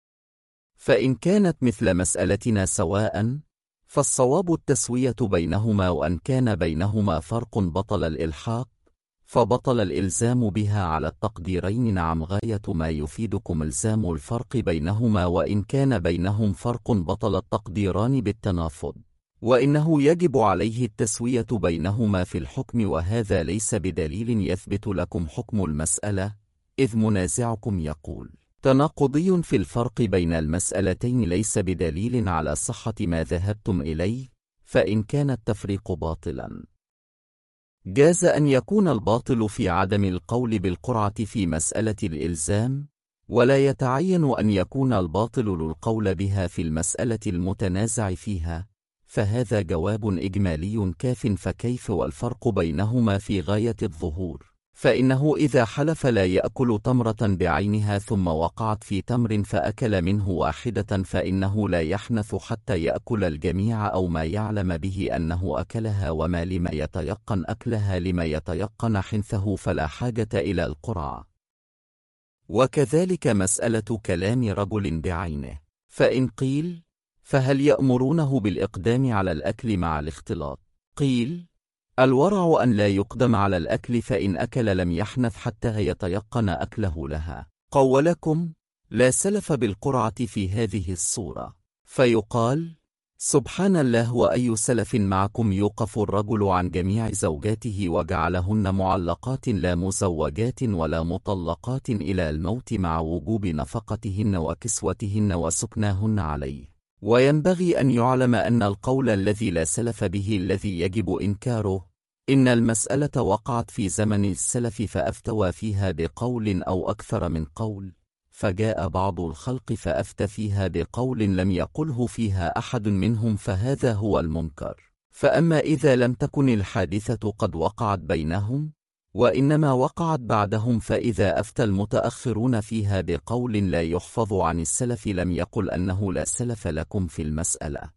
فإن كانت مثل مسألتنا سواء فالصواب التسوية بينهما، وأن كان بينهما فرق بطل الإلحاق، فبطل الإلزام بها على التقديرين. نعم، غاية ما يفيدكم إلزام الفرق بينهما، وإن كان بينهم فرق بطل التقديران بالتنافض، وإنه يجب عليه التسوية بينهما في الحكم، وهذا ليس بدليل يثبت لكم حكم المسألة، إذ منازعكم يقول تناقضي في الفرق بين المسألتين ليس بدليل على صحة ما ذهبتم إليه، فإن كان التفريق باطلا جاز أن يكون الباطل في عدم القول بالقرعة في مسألة الإلزام، ولا يتعين أن يكون الباطل للقول بها في المسألة المتنازع فيها، فهذا جواب إجمالي كاف. فكيف والفرق بينهما في غاية الظهور؟ فإنه إذا حلف لا يأكل تمرة بعينها ثم وقعت في تمر فأكل منه واحدة، فإنه لا يحنث حتى يأكل الجميع أو ما يعلم به أنه أكلها، وما لما يتيقن أكلها لما يتيقن حنثه فلا حاجة إلى القرعة. وكذلك مسألة كلام رجل بعينه، فإن قيل: فهل يأمرونه بالإقدام على الأكل مع الاختلاط؟ قيل: الورع أن لا يقدم على الأكل، فإن أكل لم يحنث حتى يتيقن أكله لها. قولكم: لا سلف بالقرعة في هذه الصورة، فيقال: سبحان الله، وأي سلف معكم يوقف الرجل عن جميع زوجاته وجعلهن معلقات لا مزوجات ولا مطلقات إلى الموت مع وجوب نفقتهن وكسوتهن وسكناهن عليه. وينبغي أن يعلم أن القول الذي لا سلف به الذي يجب إنكاره، إن المسألة وقعت في زمن السلف فأفتوى فيها بقول أو أكثر من قول، فجاء بعض الخلق فأفتى فيها بقول لم يقله فيها أحد منهم، فهذا هو المنكر. فأما إذا لم تكن الحادثة قد وقعت بينهم، وإنما وقعت بعدهم، فإذا أفتى المتأخرون فيها بقول لا يحفظ عن السلف لم يقل أنه لا سلف لكم في المسألة،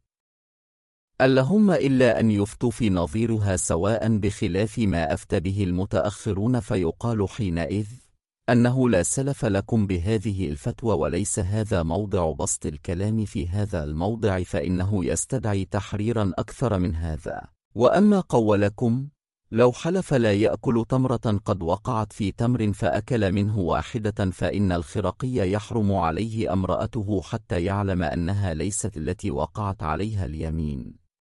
اللهم إلا أن يفتوا في نظيرها سواء بخلاف ما أفتى به المتأخرون، فيقال حينئذ أنه لا سلف لكم بهذه الفتوى. وليس هذا موضع بسط الكلام في هذا الموضع، فإنه يستدعي تحريرا أكثر من هذا. وأما قولكم لو حلف لا يأكل تمرة قد وقعت في تمر فأكل منه واحدة، فإن الخرقي يحرم عليه امرأته حتى يعلم أنها ليست التي وقعت عليها اليمين،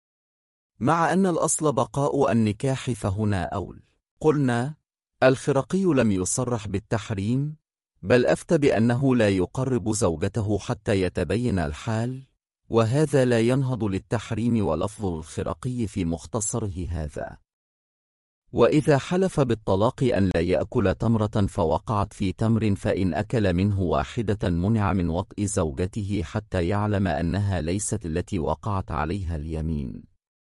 مع أن الأصل بقاء النكاح، فهنا أول. قلنا الخرقي لم يصرح بالتحريم، بل أفتى بأنه لا يقرب زوجته حتى يتبين الحال، وهذا لا ينهض للتحريم، ولفظ الخرقي في مختصره هذا. وإذا حلف بالطلاق أن لا يأكل تمرة فوقعت في تمر، فإن أكل منه واحدة منع من وطئ زوجته حتى يعلم أنها ليست التي وقعت عليها اليمين،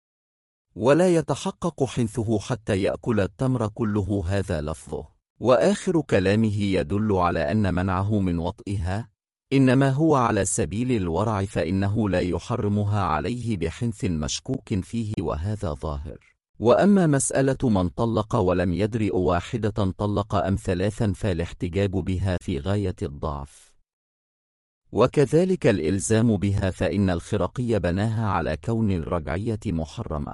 ولا يتحقق حنثه حتى يأكل التمر كله، هذا لفظه. وآخر كلامه يدل على أن منعه من وطئها إنما هو على سبيل الورع، فإنه لا يحرمها عليه بحنث مشكوك فيه، وهذا ظاهر. وأما مسألة من طلق ولم يدرئ واحدة طلق أم ثلاثا، فالاحتجاج بها في غاية الضعف، وكذلك الإلزام بها، فإن الخرقي بناها على كون الرجعية محرمة،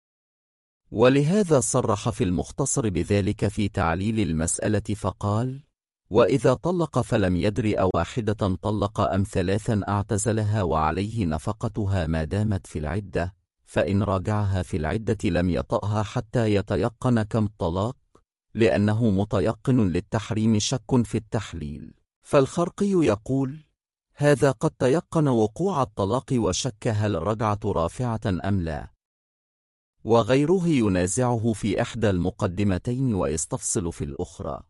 ولهذا صرح في المختصر بذلك في تعليل المسألة فقال: وإذا طلق فلم يدرئ واحدة طلق أم ثلاثا اعتزلها وعليه نفقتها ما دامت في العدة، فإن راجعها في العدة لم يطأها حتى يتيقن كم طلاق، لأنه متيقن للتحريم شك في التحليل. فالخرقي يقول: هذا قد تيقن وقوع الطلاق وشك هل رجعة رافعة أم لا، وغيره ينازعه في إحدى المقدمتين ويستفصل في الأخرى،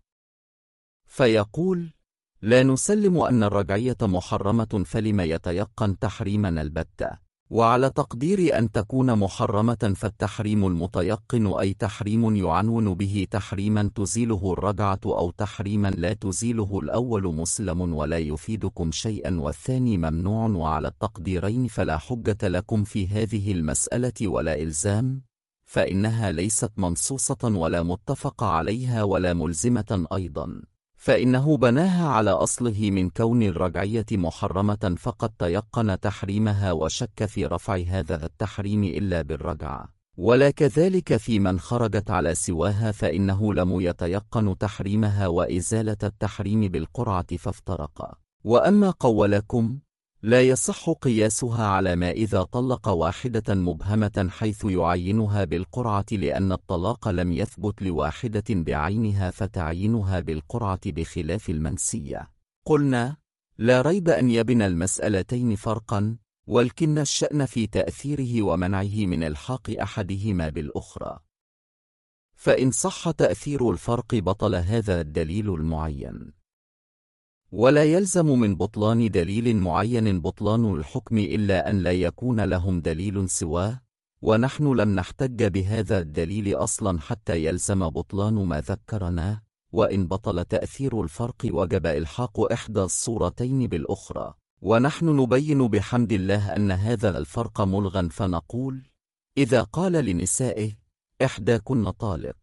فيقول: لا نسلم أن الرجعية محرمة، فلم يتيقن تحريمنا البتة. وعلى تقدير أن تكون محرمة فالتحريم المتيقن أي تحريم يعنون به تحريما تزيله الرجعة أو تحريما لا تزيله، الأول مسلم ولا يفيدكم شيئا، والثاني ممنوع. وعلى التقديرين فلا حجة لكم في هذه المسألة ولا إلزام، فإنها ليست منصوصة ولا متفق عليها ولا ملزمة أيضا، فإنه بناها على أصله من كون الرجعية محرمة، فقد تيقن تحريمها وشك في رفع هذا التحريم إلا بالرجعة، ولا كذلك في من خرجت على سواها، فإنه لم يتيقن تحريمها وإزالة التحريم بالقرعة فافترقا. وأما قولكم لا يصح قياسها على ما إذا طلق واحدة مبهمة حيث يعينها بالقرعة، لأن الطلاق لم يثبت لواحدة بعينها، فتعيينها بالقرعة بخلاف المنسية. قلنا: لا ريب أن يبنى المسألتين فرقا، ولكن الشأن في تأثيره ومنعه من الحاق أحدهما بالأخرى، فإن صح تأثير الفرق بطل هذا الدليل المعين، ولا يلزم من بطلان دليل معين بطلان الحكم إلا أن لا يكون لهم دليل سواه، ونحن لم نحتج بهذا الدليل أصلا حتى يلزم بطلان ما ذكرناه. وإن بطل تأثير الفرق وجب إلحاق إحدى الصورتين بالأخرى، ونحن نبين بحمد الله أن هذا الفرق ملغى، فنقول: إذا قال لنسائه إحداكن طالق،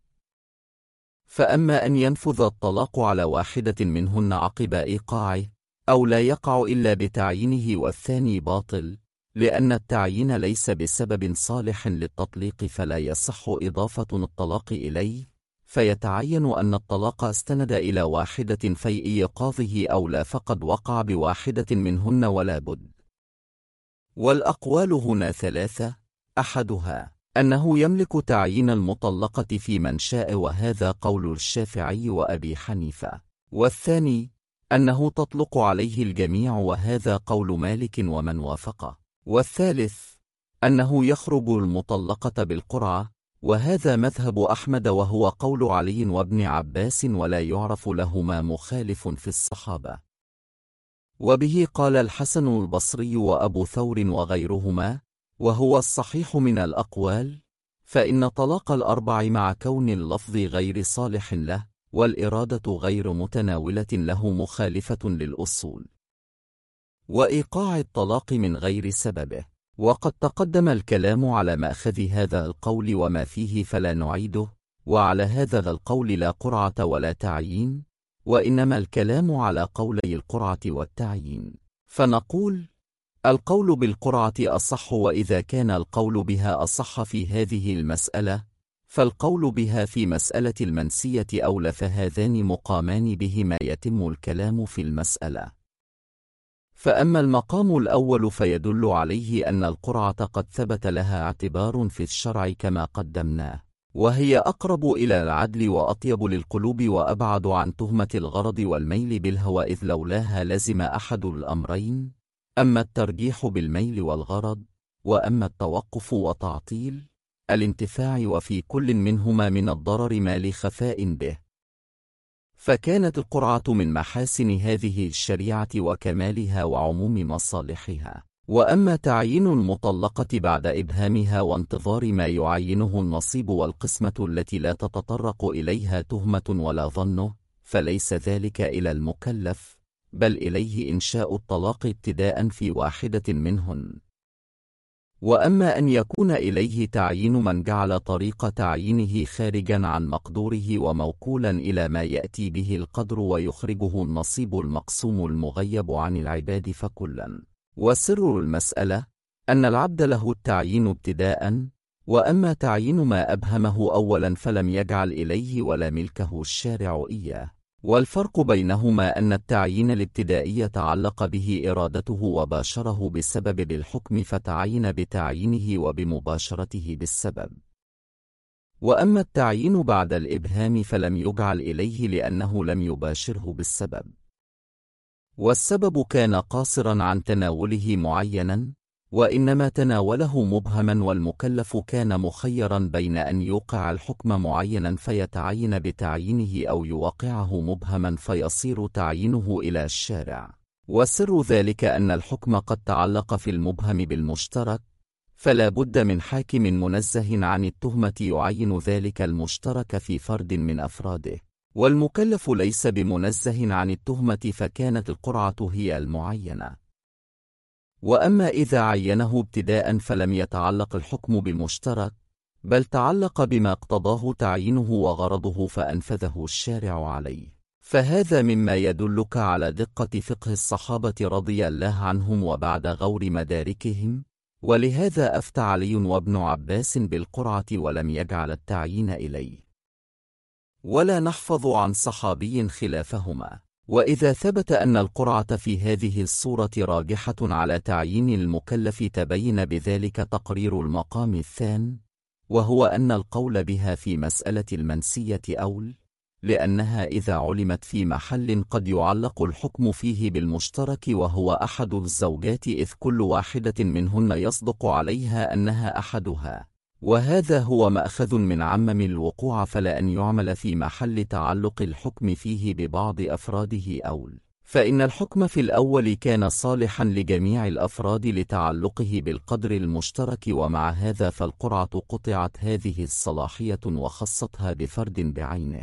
فأما أن ينفذ الطلاق على واحدة منهن عقب إيقاعه أو لا يقع إلا بتعيينه، والثاني باطل، لأن التعيين ليس بسبب صالح للتطليق، فلا يصح إضافة الطلاق إليه، فيتعين أن الطلاق استند إلى واحدة في إيقاظه أو لا، فقد وقع بواحدة منهن ولا بد. والأقوال هنا ثلاثة: أحدها أنه يملك تعيين المطلقة في من شاء، وهذا قول الشافعي وأبي حنيفة، والثاني أنه تطلق عليه الجميع، وهذا قول مالك ومن وافقه، والثالث أنه يخرج المطلقة بالقرعة، وهذا مذهب أحمد وهو قول علي وابن عباس، ولا يعرف لهما مخالف في الصحابة، وبه قال الحسن البصري وأبو ثور وغيرهما، وهو الصحيح من الأقوال، فإن طلاق الأربع مع كون اللفظ غير صالح له والإرادة غير متناولة له مخالفة للأصول، وإيقاع الطلاق من غير سببه. وقد تقدم الكلام على مأخذ هذا القول وما فيه فلا نعيده، وعلى هذا القول لا قرعة ولا تعيين، وإنما الكلام على قولي القرعة والتعيين. فنقول: القول بالقرعة أصح، وإذا كان القول بها أصح في هذه المسألة فالقول بها في مسألة المنسية أولى، فهذان مقامان بهما يتم الكلام في المسألة. فأما المقام الأول فيدل عليه أن القرعة قد ثبت لها اعتبار في الشرع كما قدمناه، وهي أقرب إلى العدل وأطيب للقلوب وأبعد عن تهمة الغرض والميل بالهوى، إذ لولاها لزم أحد الأمرين: أما الترجيح بالميل والغرض، وأما التوقف وتعطيل الانتفاع، وفي كل منهما من الضرر ما لخفاء به. فكانت القرعة من محاسن هذه الشريعة وكمالها وعموم مصالحها. وأما تعيين المطلقة بعد إبهامها وانتظار ما يعينه النصيب والقسمة التي لا تتطرق إليها تهمة ولا ظنه، فليس ذلك إلى المكلف، بل إليه إنشاء الطلاق ابتداء في واحدة منهن. وأما أن يكون إليه تعيين من جعل طريق تعيينه خارجا عن مقدوره وموكولا إلى ما يأتي به القدر ويخرجه النصيب المقسوم المغيب عن العباد فكلا. وسر المسألة أن العبد له التعيين ابتداء، وأما تعيين ما أبهمه أولا فلم يجعل إليه ولا ملكه الشارع إياه. والفرق بينهما أن التعيين الابتدائي تعلق به إرادته وباشره بالسبب بالحكم فتعين بتعيينه وبمباشرته بالسبب، وأما التعيين بعد الإبهام فلم يجعل إليه لأنه لم يباشره بالسبب، والسبب كان قاصرا عن تناوله معينا، وإنما تناوله مبهما، والمكلف كان مخيرا بين أن يوقع الحكم معينا فيتعين بتعيينه أو يوقعه مبهما فيصير تعيينه إلى الشارع. وسر ذلك أن الحكم قد تعلق في المبهم بالمشترك، فلا بد من حاكم منزه عن التهمة يعين ذلك المشترك في فرد من أفراده، والمكلف ليس بمنزه عن التهمة، فكانت القرعة هي المعينة. وأما إذا عينه ابتداء فلم يتعلق الحكم بالمشترك، بل تعلق بما اقتضاه تعيينه وغرضه فأنفذه الشارع عليه، فهذا مما يدلك على دقة فقه الصحابة رضي الله عنهم وبعد غور مداركهم. ولهذا أفتى علي وابن عباس بالقرعة ولم يجعل التعيين إليه، ولا نحفظ عن صحابي خلافهما. وإذا ثبت أن القرعة في هذه الصورة راجحة على تعيين المكلف تبين بذلك تقرير المقام الثاني، وهو أن القول بها في مسألة المنسية أول، لأنها إذا علمت في محل قد يعلق الحكم فيه بالمشترك وهو أحد الزوجات، إذ كل واحدة منهن يصدق عليها أنها أحدها، وهذا هو مأخذ من عمم الوقوع، فلا أن يعمل في محل تعلق الحكم فيه ببعض أفراده أول، فإن الحكم في الأول كان صالحا لجميع الأفراد لتعلقه بالقدر المشترك، ومع هذا فالقرعة قطعت هذه الصلاحية وخصتها بفرد بعينه.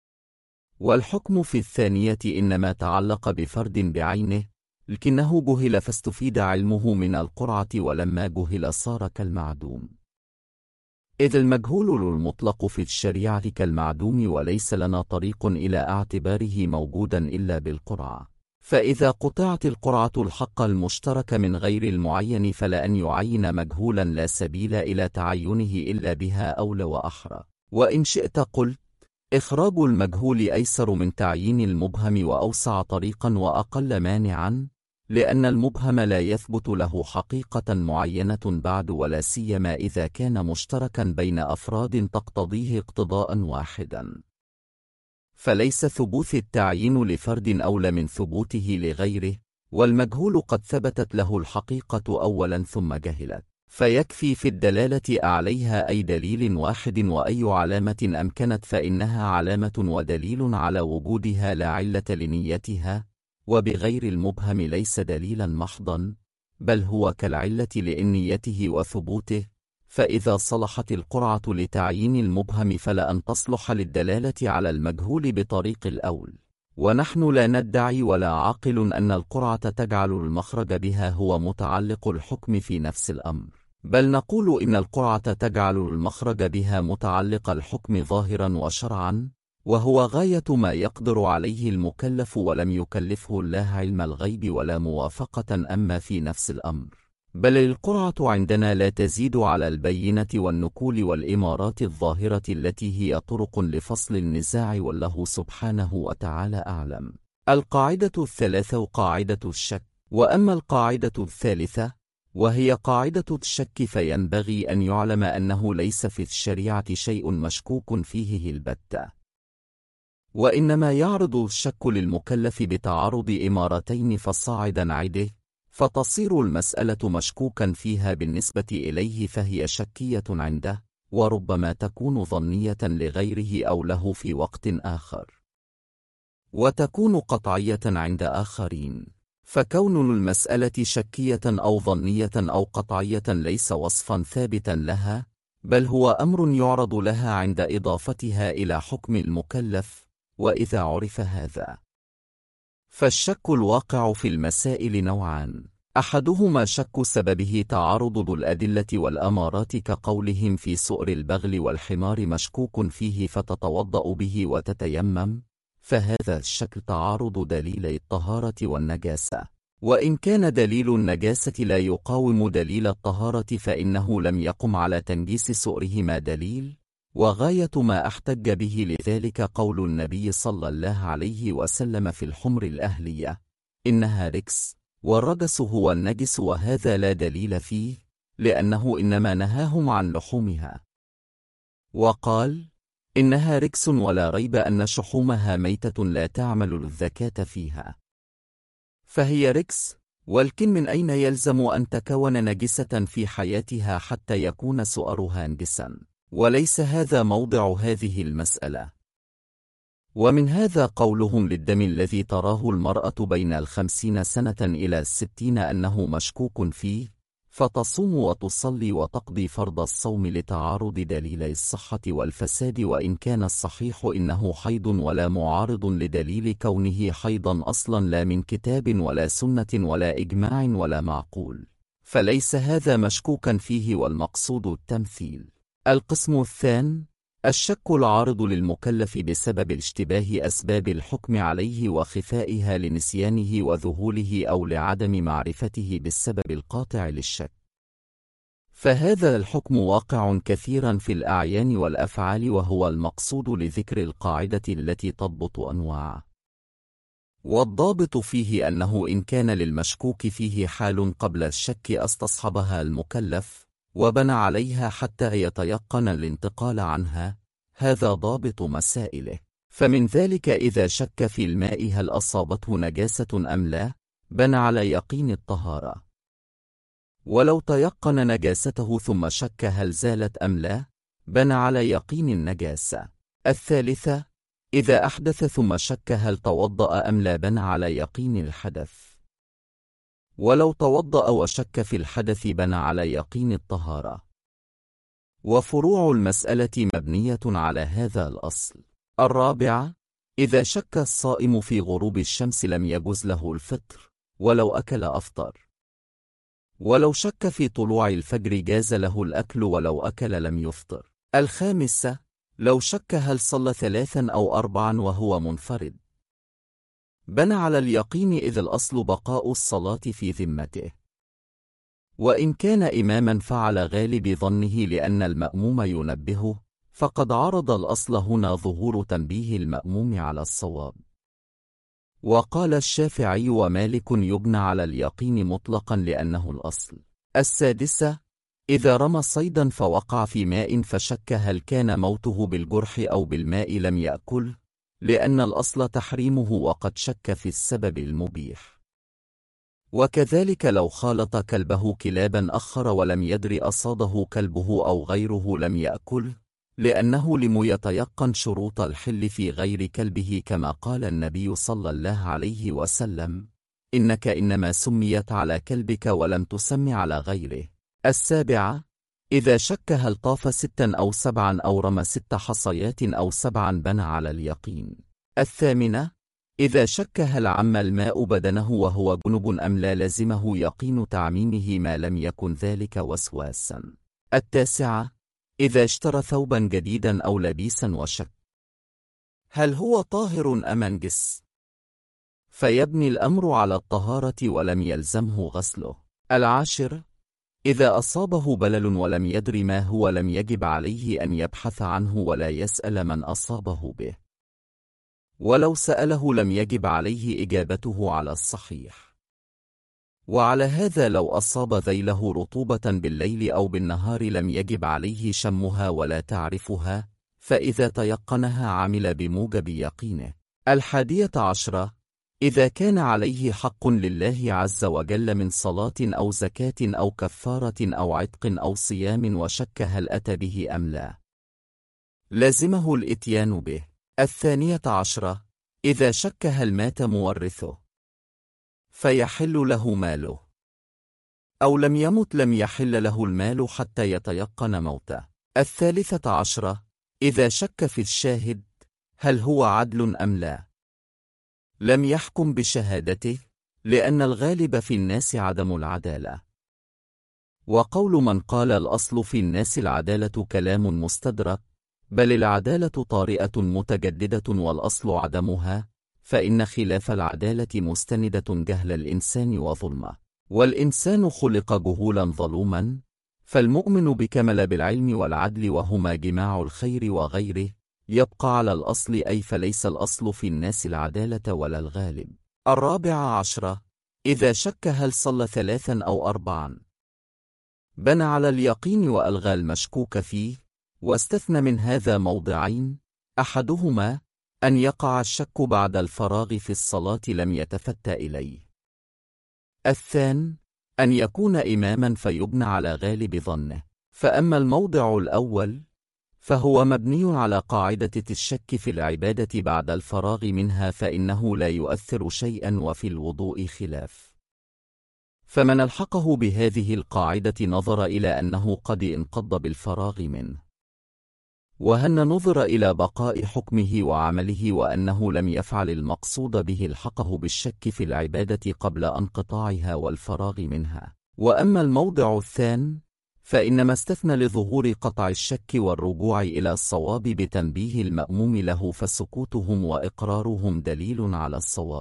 والحكم في الثانية إنما تعلق بفرد بعينه، لكنه جهل فاستفيد علمه من القرعة، ولما جهل صار كالمعدوم، إذ المجهول المطلق في الشريعة كالمعدوم، وليس لنا طريق إلى اعتباره موجودا إلا بالقرعة. فإذا قطعت القرعة الحق المشترك من غير المعين فلا أن يعين مجهولا لا سبيل إلى تعينه إلا بها أولى وأحرى. وإن شئت قلت: إخراج المجهول أيسر من تعيين المبهم وأوسع طريقا وأقل مانعا، لأن المبهم لا يثبت له حقيقة معينة بعد، ولا سيما إذا كان مشتركا بين أفراد تقتضيه اقتضاء واحدا، فليس ثبوت التعيين لفرد أولى من ثبوته لغيره، والمجهول قد ثبتت له الحقيقة أولا ثم جهلت، فيكفي في الدلالة عليها أي دليل واحد، وأي علامة أمكنت فإنها علامة ودليل على وجودها لا علة لنيتها، وبغير المبهم ليس دليلا محضا، بل هو كالعلة لنيته وثبوته، فإذا صلحت القرعة لتعيين المبهم فلا أن تصلح للدلالة على المجهول بطريق الأول. ونحن لا ندعي ولا عاقل أن القرعة تجعل المخرج بها هو متعلق الحكم في نفس الأمر، بل نقول إن القرعة تجعل المخرج بها متعلق الحكم ظاهرا وشرعا، وهو غاية ما يقدر عليه المكلف، ولم يكلفه الله علم الغيب ولا موافقة أما في نفس الأمر، بل القرعة عندنا لا تزيد على البينة والنكول والإمارات الظاهرة التي هي طرق لفصل النزاع، والله سبحانه وتعالى أعلم. القاعدة الثالثة قاعدة الشك. وأما القاعدة الثالثة وهي قاعدة الشك، فينبغي أن يعلم أنه ليس في الشريعة شيء مشكوك فيه البتة، وإنما يعرض الشك للمكلف بتعارض إمارتين فصاعدا عده، فتصير المسألة مشكوكا فيها بالنسبة إليه، فهي شكية عنده، وربما تكون ظنية لغيره أو له في وقت آخر، وتكون قطعية عند آخرين. فكون المسألة شكية أو ظنية أو قطعية ليس وصفا ثابتا لها، بل هو أمر يعرض لها عند إضافتها إلى حكم المكلف. وإذا عرف هذا، فالشك الواقع في المسائل نوعان: أحدهما شك سببه تعارض الأدلة والأمارات، كقولهم في سؤر البغل والحمار مشكوك فيه فتتوضأ به وتتيمم، فهذا الشك تعارض دليلي الطهارة والنجاسة، وإن كان دليل النجاسة لا يقاوم دليل الطهارة فإنه لم يقم على تنجيس سؤرهما دليل. وغاية ما احتج به لذلك قول النبي صلى الله عليه وسلم في الحمر الأهلية: إنها ركس، والرجس هو النجس، وهذا لا دليل فيه، لأنه إنما نهاهم عن لحومها، وقال: إنها ركس، ولا ريب أن شحومها ميتة لا تعمل الزكاة فيها، فهي ركس. ولكن من أين يلزم أن تكون نجسة في حياتها حتى يكون سؤرها نجسا؟ وليس هذا موضع هذه المسألة. ومن هذا قولهم للدم الذي تراه المرأة بين 50 سنة إلى 60 أنه مشكوك فيه، فتصوم وتصلي وتقضي فرض الصوم لتعارض دليلي الصحة والفساد، وإن كان الصحيح إنه حيض، ولا معارض لدليل كونه حيضا أصلا، لا من كتاب ولا سنة ولا إجماع ولا معقول، فليس هذا مشكوكا فيه، والمقصود التمثيل. القسم الثاني: الشك العارض للمكلف بسبب اشتباه أسباب الحكم عليه وخفائها لنسيانه وذهوله أو لعدم معرفته بالسبب القاطع للشك، فهذا الحكم واقع كثيرا في الأعيان والأفعال، وهو المقصود لذكر القاعدة التي تضبط أنواع. والضابط فيه أنه إن كان للمشكوك فيه حال قبل الشك استصحبها المكلف وبنى عليها حتى يتيقن الانتقال عنها، هذا ضابط مسائله. فمن ذلك إذا شك في الماء هل أصابته نجاسة أم لا، بنى على يقين الطهارة، ولو تيقن نجاسته ثم شك هل زالت أم لا، بنى على يقين النجاسة. الثالثة: إذا أحدث ثم شك هل توضأ أم لا، بنى على يقين الحدث، ولو توضأ وشك في الحدث بنى على يقين الطهارة. وفروع المسألة مبنية على هذا الأصل. الرابعة: إذا شك الصائم في غروب الشمس لم يجز له الفطر، ولو أكل أفطر، ولو شك في طلوع الفجر جاز له الأكل، ولو أكل لم يفطر. الخامسة: لو شك هل صلى 3 أو 4 وهو منفرد، بنى على اليقين، إذ الأصل بقاء الصلاة في ذمته، وإن كان إماما فعلى غالب ظنه لأن المأموم ينبهه، فقد عرض الأصل هنا ظهور تنبيه المأموم على الصواب. وقال الشافعي ومالك يبنى على اليقين مطلقا لأنه الأصل. السادسة: إذا رمى صيدا فوقع في ماء فشك هل كان موته بالجرح أو بالماء، لم يأكل، لأن الأصل تحريمه وقد شك في السبب المبيح. وكذلك لو خالط كلبه كلابا أخر ولم يدر أصاده كلبه أو غيره، لم يأكل، لأنه لم يتيقن شروط الحل في غير كلبه، كما قال النبي صلى الله عليه وسلم: إنك إنما سميت على كلبك ولم تسم على غيره. السابعة: إذا شك هل طاف 6 أو 7 أو رمى 6 حصيات أو 7 بنى على اليقين. 8. إذا شك هل عم الماء بدنه وهو جنب أم لا لزمه يقين تعميمه ما لم يكن ذلك وسواسا. 9. إذا اشترى ثوبا جديدا أو لبيسا وشك هل هو طاهر أم نجس، فيبني الأمر على الطهارة ولم يلزمه غسله. 10. إذا أصابه بلل ولم يدر ما هو لم يجب عليه أن يبحث عنه ولا يسأل من أصابه به، ولو سأله لم يجب عليه إجابته على الصحيح. وعلى هذا لو أصاب ذيله رطوبة بالليل أو بالنهار لم يجب عليه شمها ولا تعرفها، فإذا تيقنها عمل بموجب يقينه. 11. إذا كان عليه حق لله عز وجل من صلاة أو زكاة أو كفارة أو عتق أو صيام وشك هل أتى به أم لا، لازمه الإتيان به. 12. إذا شك هل مات مورثه فيحل له ماله، أو لم يمت لم يحل له المال حتى يتيقن موته. 13. إذا شك في الشاهد هل هو عدل أم لا، لم يحكم بشهادته، لأن الغالب في الناس عدم العدالة. وقول من قال الأصل في الناس العدالة كلام مستدرك، بل العدالة طارئة متجددة والأصل عدمها، فإن خلاف العدالة مستندة جهل الإنسان وظلمه، والإنسان خلق جهولا ظلوما، فالمؤمن بكمل بالعلم والعدل وهما جماع الخير وغيره يبقى على الأصل، أي فليس الأصل في الناس العدالة ولا الغالب. 14. إذا شك هل صلى 3 أو 4 بنى على اليقين وألغى المشكوك فيه، واستثنى من هذا موضعين: أحدهما أن يقع الشك بعد الفراغ في الصلاة لم يتفت إليه. الثاني أن يكون إماما فيبنى على غالب ظنه. فأما الموضع الأول فهو مبني على قاعدة الشك في العبادة بعد الفراغ منها، فإنه لا يؤثر شيئا، وفي الوضوء خلاف، فمن الحقه بهذه القاعدة نظر إلى أنه قد انقض بالفراغ منه، وهن نظر إلى بقاء حكمه وعمله وأنه لم يفعل المقصود به الحقه بالشك في العبادة قبل انقطاعها والفراغ منها. وأما الموضع الثاني فإنما استثنى لظهور قطع الشك والرجوع إلى الصواب بتنبيه المأموم له، فسكوتهم وإقرارهم دليل على الصواب.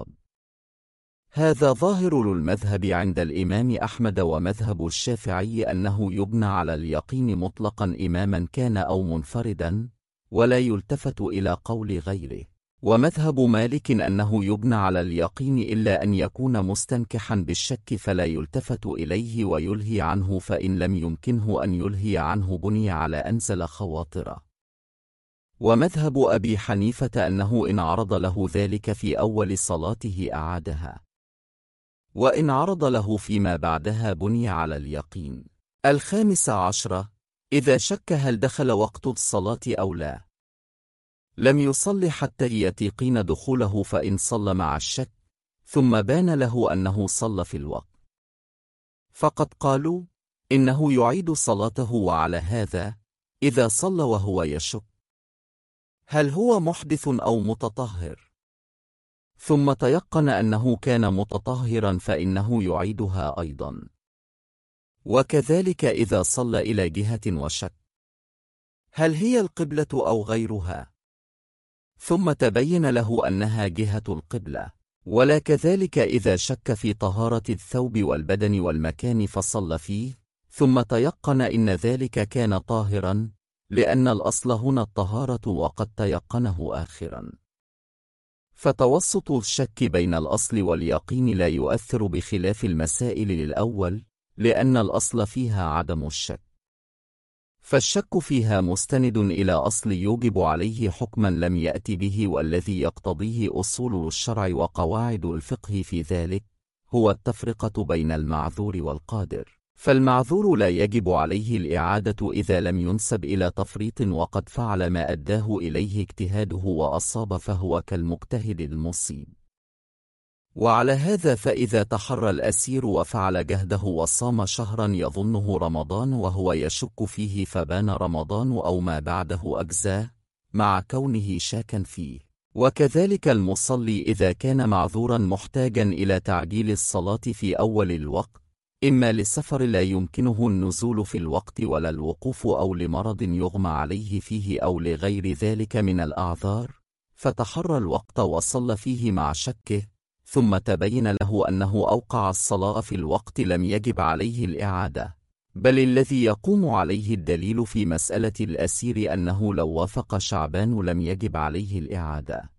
هذا ظاهر المذهب عند الإمام أحمد، ومذهب الشافعي أنه يبنى على اليقين مطلقا إماما كان أو منفردا، ولا يلتفت إلى قول غيره. ومذهب مالك أنه يبنى على اليقين إلا أن يكون مستنكحا بالشك فلا يلتفت إليه ويلهي عنه، فإن لم يمكنه أن يلهي عنه بني على أنزل خواطره. ومذهب أبي حنيفة أنه إن عرض له ذلك في أول صلاته أعادها، وإن عرض له فيما بعدها بني على اليقين. 15. إذا شك هل دخل وقت الصلاة أو لا، لم يصل حتى يتيقن دخوله، فإن صلى مع الشك ثم بان له أنه صلى في الوقت فقد قالوا إنه يعيد صلاته. وعلى هذا إذا صلى وهو يشك هل هو محدث أو متطهر ثم تيقن أنه كان متطهرا فإنه يعيدها أيضا. وكذلك إذا صلى إلى جهة وشك هل هي القبلة أو غيرها، ثم تبين له أنها جهة القبلة. ولا كذلك إذا شك في طهارة الثوب والبدن والمكان فصلى فيه ثم تيقن إن ذلك كان طاهرا، لأن الأصل هنا الطهارة وقد تيقنه آخرا. فتوسط الشك بين الأصل واليقين لا يؤثر بخلاف المسائل للأول، لأن الأصل فيها عدم الشك، فالشك فيها مستند إلى أصل يوجب عليه حكما لم يأت به، والذي يقتضيه أصول الشرع وقواعد الفقه في ذلك هو التفرقة بين المعذور والقادر. فالمعذور لا يجب عليه الإعادة إذا لم ينسب إلى تفريط، وقد فعل ما أداه إليه اجتهاده وأصاب، فهو كالمجتهد المصيب. وعلى هذا فإذا تحرى الأسير وفعل جهده وصام شهرا يظنه رمضان وهو يشك فيه فبان رمضان أو ما بعده أجزاه مع كونه شاكا فيه. وكذلك المصلي إذا كان معذورا محتاجا إلى تعجيل الصلاة في أول الوقت، إما لسفر لا يمكنه النزول في الوقت ولا الوقوف أو لمرض يغمى عليه فيه أو لغير ذلك من الأعذار، فتحرى الوقت وصلى فيه مع شكه، ثم تبين له أنه أوقع الصلاة في الوقت لم يجب عليه الإعادة، بل الذي يقوم عليه الدليل في مسألة الأسير أنه لو وافق شعبان لم يجب عليه الإعادة،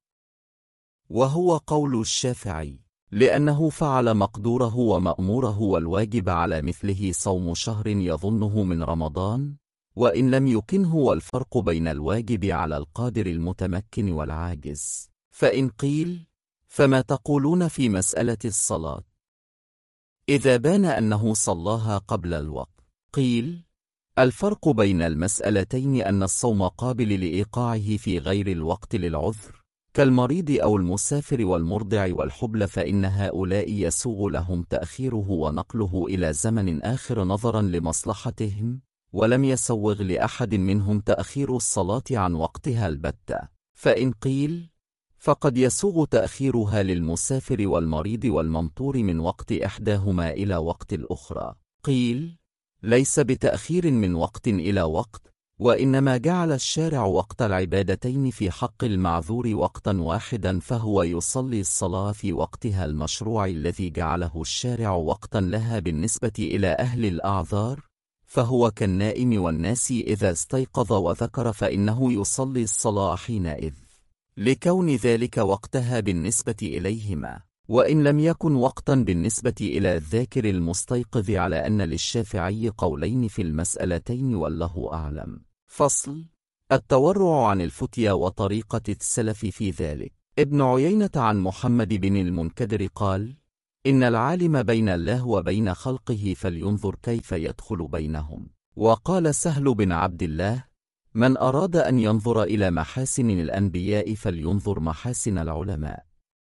وهو قول الشافعي، لأنه فعل مقدوره ومأموره والواجب على مثله صوم شهر يظنه من رمضان وإن لم يكنه، والفرق بين الواجب على القادر المتمكن والعاجز. فإن قيل: فما تقولون في مسألة الصلاة إذا بان أنه صلاها قبل الوقت؟ قيل: الفرق بين المسألتين أن الصوم قابل لإيقاعه في غير الوقت للعذر كالمريض أو المسافر والمرضع والحبل، فإن هؤلاء يسوغ لهم تأخيره ونقله إلى زمن آخر نظرا لمصلحتهم، ولم يسوغ لأحد منهم تأخير الصلاة عن وقتها البتة. فإن قيل: فقد يسوغ تأخيرها للمسافر والمريض والممطور من وقت إحداهما إلى وقت الأخرى، قيل: ليس بتأخير من وقت إلى وقت، وإنما جعل الشارع وقت العبادتين في حق المعذور وقتا واحدا، فهو يصلي الصلاة في وقتها المشروع الذي جعله الشارع وقتا لها بالنسبة إلى أهل الأعذار، فهو كالنائم والناس إذا استيقظ وذكر فإنه يصلي الصلاة حينئذ، لكون ذلك وقتها بالنسبة إليهما، وإن لم يكن وقتا بالنسبة إلى الذاكر المستيقظ، على أن للشافعي قولين في المسألتين والله أعلم. فصل: التورع عن الفتيا وطريقة السلف في ذلك. ابن عيينة عن محمد بن المنكدر قال: إن العالم بين الله وبين خلقه فلينظر كيف يدخل بينهم. وقال سهل بن عبد الله: من أراد أن ينظر إلى محاسن الأنبياء فلينظر محاسن العلماء.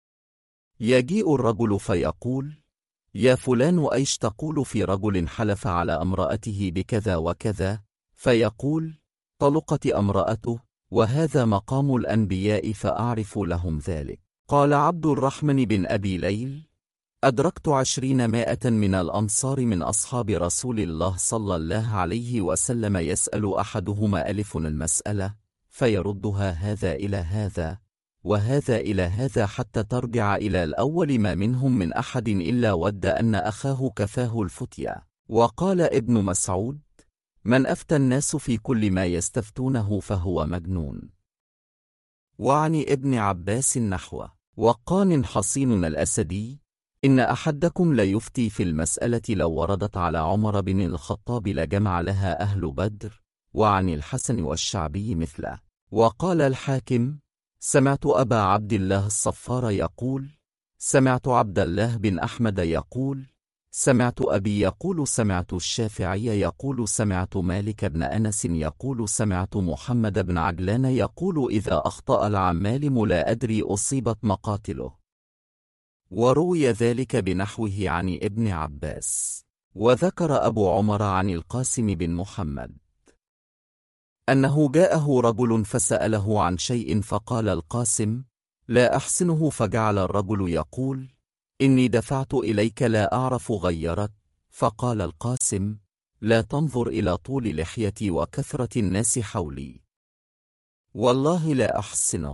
يجيء الرجل فيقول: يا فلان أيش تقول في رجل حلف على امرأته بكذا وكذا؟ فيقول: طلقت امرأته، وهذا مقام الأنبياء فأعرف لهم ذلك. قال عبد الرحمن بن أبي ليل: أدركت 20 من الأنصار من أصحاب رسول الله صلى الله عليه وسلم يسأل أحدهما ألف المسألة فيردها هذا إلى هذا وهذا إلى هذا حتى ترجع إلى الأول، ما منهم من أحد إلا ود أن أخاه كفاه الفتيا. وقال ابن مسعود: من أفتى الناس في كل ما يستفتونه فهو مجنون. وعن ابن عباس نحوه. وقان حصين الأسدي: إن أحدكم ليفتي في المسألة لو وردت على عمر بن الخطاب لجمع لها أهل بدر. وعن الحسن والشعبي مثله. وقال الحاكم: سمعت أبا عبد الله الصفار يقول: سمعت عبد الله بن أحمد يقول: سمعت أبي يقول: سمعت الشافعي يقول: سمعت مالك بن أنس يقول: سمعت محمد بن عجلان يقول: إذا أخطأ العمالم لا أدري أصيبت مقاتله. وروي ذلك بنحوه عن ابن عباس. وذكر أبو عمر عن القاسم بن محمد أنه جاءه رجل فسأله عن شيء فقال القاسم: لا أحسنه، فجعل الرجل يقول: إني دفعت إليك لا أعرف غيرك. فقال القاسم: لا تنظر إلى طول لحيتي وكثرة الناس حولي، والله لا أحسنه.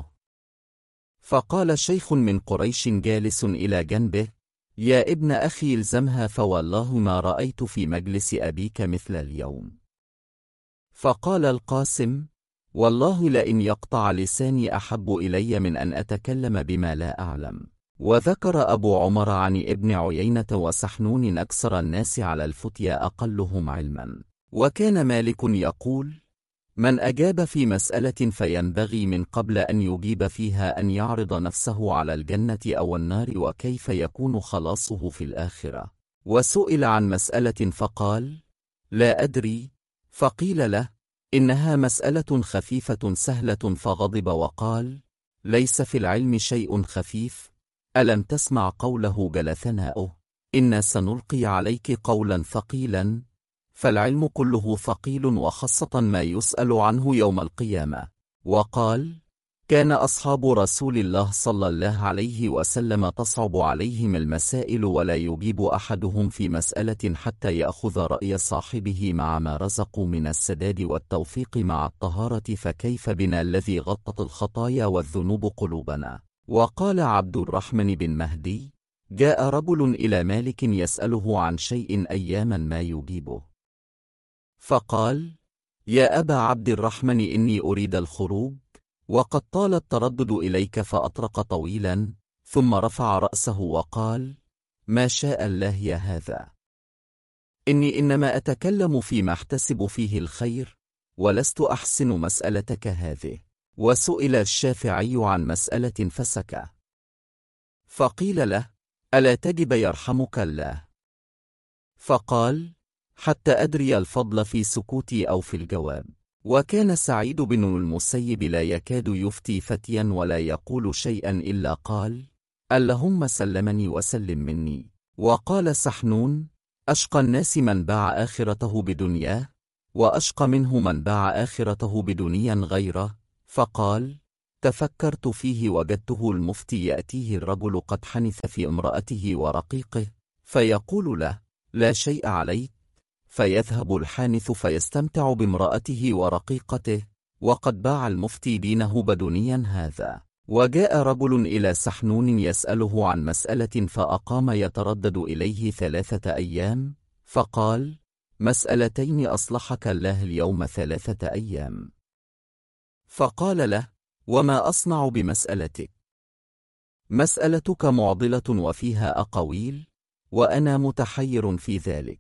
فقال شيخ من قريش جالس إلى جنبه: يا ابن أخي الزمها، فوالله ما رأيت في مجلس أبيك مثل اليوم. فقال القاسم: والله لئن يقطع لساني أحب إلي من أن أتكلم بما لا أعلم. وذكر أبو عمر عن ابن عيينة وسحنون أكثر الناس على الفتيا أقلهم علما. وكان مالك يقول: من أجاب في مسألة فينبغي من قبل أن يجيب فيها أن يعرض نفسه على الجنة أو النار وكيف يكون خلاصه في الآخرة. وسئل عن مسألة فقال: لا أدري. فقيل له: إنها مسألة خفيفة سهلة، فغضب وقال: ليس في العلم شيء خفيف، ألم تسمع قوله جل ثناؤه إنا سنلقي عليك قولا ثقيلا فالعلم كله ثقيل وخاصة ما يسأل عنه يوم القيامة. وقال كان أصحاب رسول الله صلى الله عليه وسلم تصعب عليهم المسائل ولا يجيب أحدهم في مسألة حتى يأخذ رأي صاحبه مع ما رزقوا من السداد والتوفيق مع الطهارة، فكيف بنا الذي غطت الخطايا والذنوب قلوبنا. وقال عبد الرحمن بن مهدي جاء رجل إلى مالك يسأله عن شيء أياما ما يجيبه، فقال يا أبا عبد الرحمن إني أريد الخروج وقد طال التردد إليك، فأطرق طويلا ثم رفع رأسه وقال ما شاء الله يا هذا، إني إنما أتكلم فيما احتسب فيه الخير ولست أحسن مسألتك هذه. وسئل الشافعي عن مسألة فسكى، فقيل له ألا تجب يرحمك الله؟ فقال حتى أدري الفضل في سكوتي أو في الجواب. وكان سعيد بن المسيب لا يكاد يفتي فتيا ولا يقول شيئا إلا قال اللهم سلمني وسلم مني. وقال سحنون أشقى الناس من باع آخرته بدنياه، وأشقى منه من باع آخرته بدنيا غيره. فقال تفكرت فيه وجدته المفتي يأتيه الرجل قد حنث في امرأته ورقيقه فيقول له لا شيء عليك، فيذهب الحانث فيستمتع بامرأته ورقيقته وقد باع المفتي دينه بدنيا هذا. وجاء رجل إلى سحنون يسأله عن مسألة فأقام يتردد إليه 3 أيام، فقال مسألتين أصلحك الله اليوم 3 أيام. فقال له وما أصنع بمسألتك؟ مسألتك معضلة وفيها أقاويل وأنا متحير في ذلك.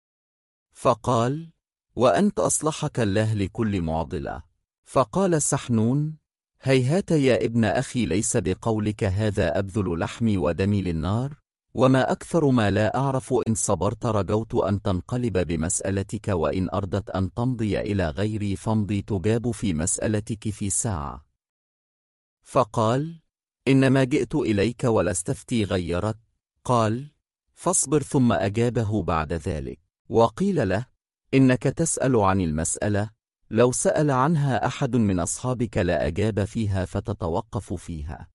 فقال وأنت أصلحك الله لكل معضلة. فقال سحنون هيهات يا ابن أخي، ليس بقولك هذا أبذل لحمي ودمي للنار، وما أكثر ما لا أعرف إن صبرت رجوت أن تنقلب بمسألتك، وإن أردت أن تمضي إلى غيري فامضي تجاب في مسألتك في ساعة. فقال إنما جئت إليك ولاستفتي غيرك. قال فاصبر، ثم أجابه بعد ذلك. وقيل له إنك تسأل عن المسألة لو سأل عنها أحد من أصحابك لأجاب فيها فتتوقف فيها.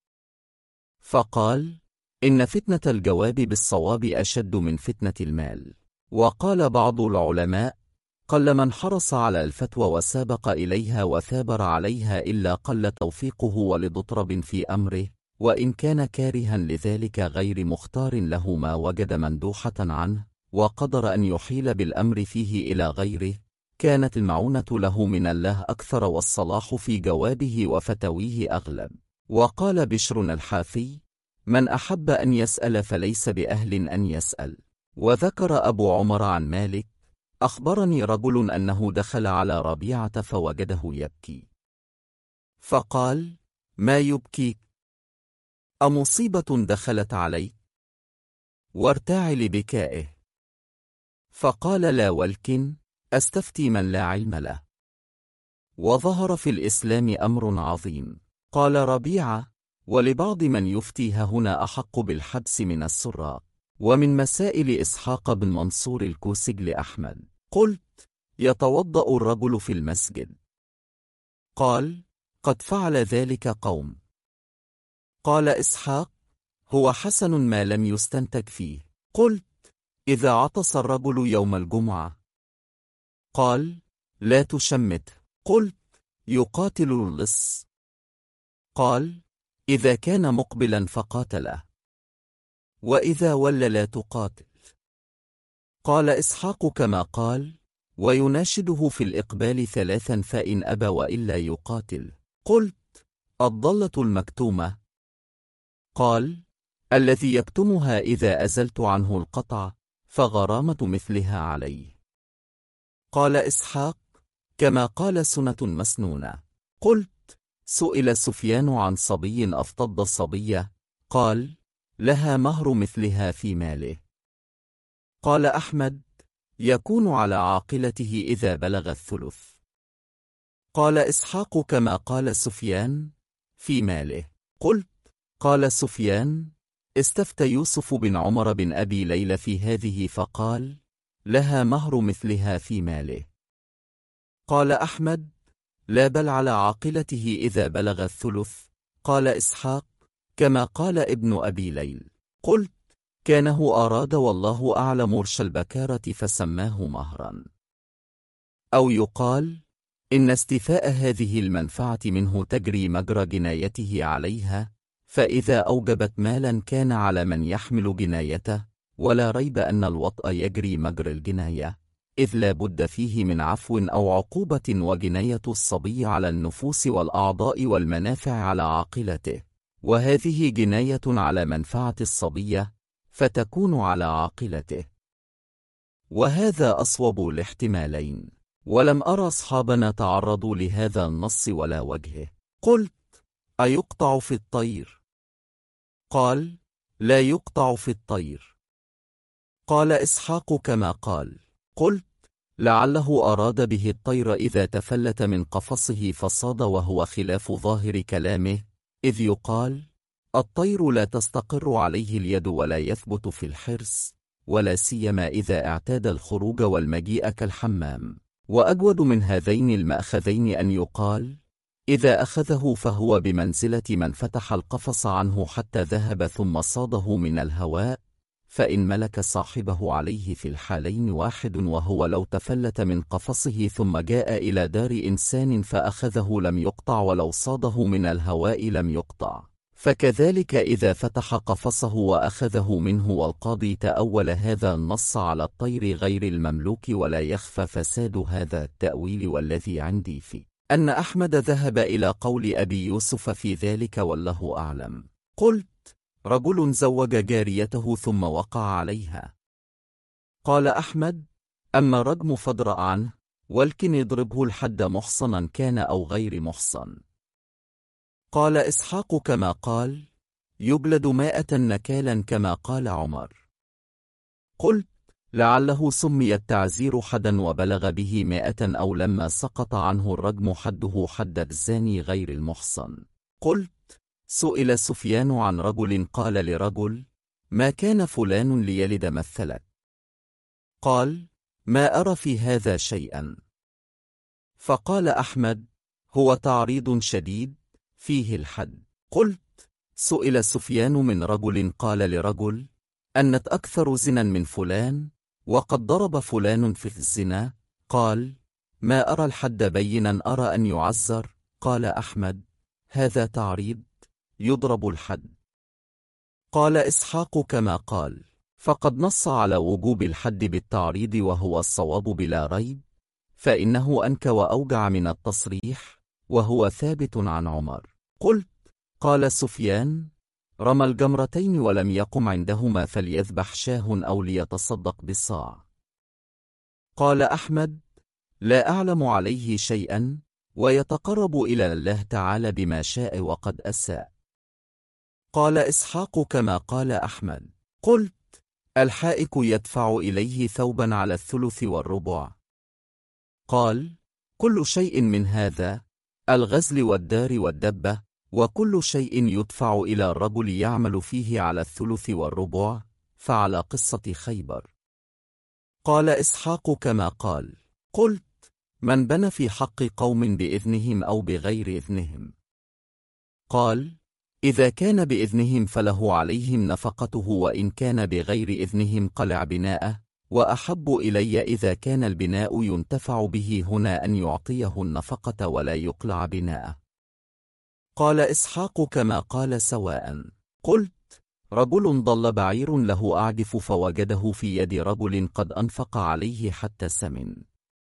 فقال إن فتنة الجواب بالصواب أشد من فتنة المال. وقال بعض العلماء قل من حرص على الفتوى وسابق إليها وثابر عليها إلا قل توفيقه ولضطرب في أمره، وإن كان كارها لذلك غير مختار له ما وجد مندوحة عنه وقدر أن يحيل بالأمر فيه إلى غيره، كانت المعونة له من الله أكثر والصلاح في جوابه وفتويه أغلب. وقال بشر الحافي من أحب أن يسأل فليس بأهل أن يسأل. وذكر أبو عمر عن مالك أخبرني رجل أنه دخل على ربيعة فوجده يبكي، فقال ما يبكيك؟ أمصيبة دخلت عليك؟ وارتاع لبكائه. فقال لا، ولكن أستفتي من لا علم له، وظهر في الإسلام أمر عظيم. قال ربيعة ولبعض من يفتي هنا أحق بالحبس من السراق. ومن مسائل إسحاق بن منصور الكوسج لأحمد قلت يتوضأ الرجل في المسجد؟ قال قد فعل ذلك قوم. قال إسحاق هو حسن ما لم يستنتج فيه. قلت إذا عطس الرجل يوم الجمعة؟ قال لا تشمته. قلت يقاتل اللص؟ قال إذا كان مقبلا فقاتله، وإذا ولى لا تقاتل. قال إسحاق كما قال ويناشده في الإقبال 3 فإن أبى وإلا يقاتل. قلت الضلة المكتومة؟ قال الذي يكتمها إذا أزلت عنه القطع فغرامة مثلها عليه. قال إسحاق كما قال سنة مسنونة. قلت سئل سفيان عن صبي أفتض الصبية، قال لها مهر مثلها في ماله. قال أحمد يكون على عاقلته إذا بلغ 1/3. قال إسحاق كما قال سفيان في ماله. قلت قال سفيان استفتى يوسف بن عمر بن أبي ليلى في هذه فقال: لها مهر مثلها في ماله. قال أحمد: لا، بل على عاقلته إذا بلغ الثلث. قال إسحاق: كما قال ابن أبي ليل. قلت: كانه أراد والله أعلم رش البكارة فسماه مهرا. أو يقال: إن استيفاء هذه المنفعة منه تجري مجرى جنايته عليها، فإذا أوجبت مالا كان على من يحمل جنايته، ولا ريب أن الوطأ يجري مجرى الجناية، إذ لا بد فيه من عفو أو عقوبة، وجناية الصبي على النفوس والأعضاء والمنافع على عاقلته، وهذه جناية على منفعة الصبية فتكون على عاقلته. وهذا أصوب الاحتمالين، ولم أرى أصحابنا تعرضوا لهذا النص ولا وجهه. قلت: أيقطع في الطير؟ قال: لا يقطع في الطير. قال إسحاق: كما قال. قلت: لعله أراد به الطير إذا تفلت من قفصه فصاد، وهو خلاف ظاهر كلامه، إذ يقال: الطير لا تستقر عليه اليد ولا يثبت في الحرص، ولا سيما إذا اعتاد الخروج والمجيء كالحمام. وأجود من هذين المأخذين أن يقال: إذا أخذه فهو بمنزلة من فتح القفص عنه حتى ذهب ثم صاده من الهواء، فإن ملك صاحبه عليه في الحالين واحد، وهو لو تفلت من قفصه ثم جاء إلى دار إنسان فأخذه لم يقطع، ولو صاده من الهواء لم يقطع. فكذلك إذا فتح قفصه وأخذه منه. والقاضي تأول هذا النص على الطير غير المملوك، ولا يخفى فساد هذا التأويل، والذي عندي فيه أن أحمد ذهب إلى قول أبي يوسف في ذلك، والله أعلم. قلت: رجل زوج جاريته ثم وقع عليها. قال أحمد: أما الرجم فادرأ عنه، ولكن يضربه الحد محصنا كان أو غير محصن. قال إسحاق: كما قال، يجلد 100 نكالا كما قال عمر. قلت: لعله سمي التعزير حدا وبلغ به 100، أو لما سقط عنه الرجم حده حد الزاني غير المحصن. قلت: سئل سفيان عن رجل قال لرجل: ما كان فلان ليلد مثلك؟ قال: ما أرى في هذا شيئا. فقال أحمد: هو تعريض شديد فيه الحد. قلت: سئل سفيان من رجل قال لرجل: أنت أكثر زنا من فلان، وقد ضرب فلان في الزنا. قال: ما أرى الحد بينا، أرى أن يعزر. قال أحمد: هذا تعريض، يضرب الحد. قال إسحاق: كما قال، فقد نص على وجوب الحد بالتعريض، وهو الصواب بلا ريب، فإنه أنكى وأوجع من التصريح، وهو ثابت عن عمر. قلت: قال سفيان: رمى الجمرتين ولم يقم عندهما فليذبح شاه أو ليتصدق بالصاع. قال أحمد: لا أعلم عليه شيئا، ويتقرب إلى الله تعالى بما شاء وقد أساء. قال إسحاق: كما قال أحمد. قلت: الحائك يدفع إليه ثوبا على الثلث والربع. قال: كل شيء من هذا، الغزل والدار والدبة، وكل شيء يدفع إلى الرجل يعمل فيه على الثلث والربع، فعلى قصة خيبر. قال إسحاق: كما قال. قلت: من بنى في حق قوم بإذنهم أو بغير إذنهم؟ قال: إذا كان بإذنهم فله عليهم نفقته، وإن كان بغير إذنهم قلع بناءه، وأحب إلي إذا كان البناء ينتفع به هنا أن يعطيه النفقة ولا يقلع بناءه. قال إسحاق: كما قال سواء. قلت: رجل ضل بعير له أعجف فوجده في يد رجل قد أنفق عليه حتى سمن.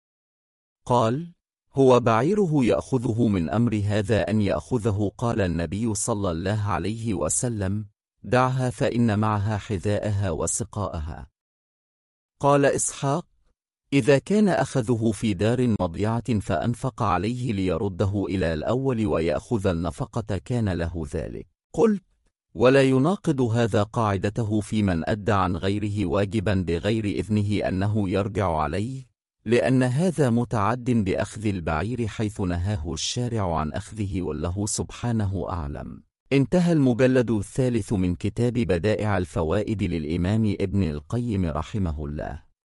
قال: هو بعيره يأخذه من أمر هذا أن يأخذه؟ قال النبي صلى الله عليه وسلم: دعها فإن معها حذاءها وسقاءها. قال إسحاق: إذا كان أخذه في دار مضيعة فأنفق عليه ليرده إلى الأول ويأخذ النفقة كان له ذلك. قلت: ولا يناقض هذا قاعدته في من أدى عن غيره واجبا بغير إذنه أنه يرجع عليه، لأن هذا متعد بأخذ البعير حيث نهاه الشارع عن أخذه، والله سبحانه أعلم. انتهى المجلد الثالث من كتاب بدائع الفوائد للإمام ابن القيم رحمه الله.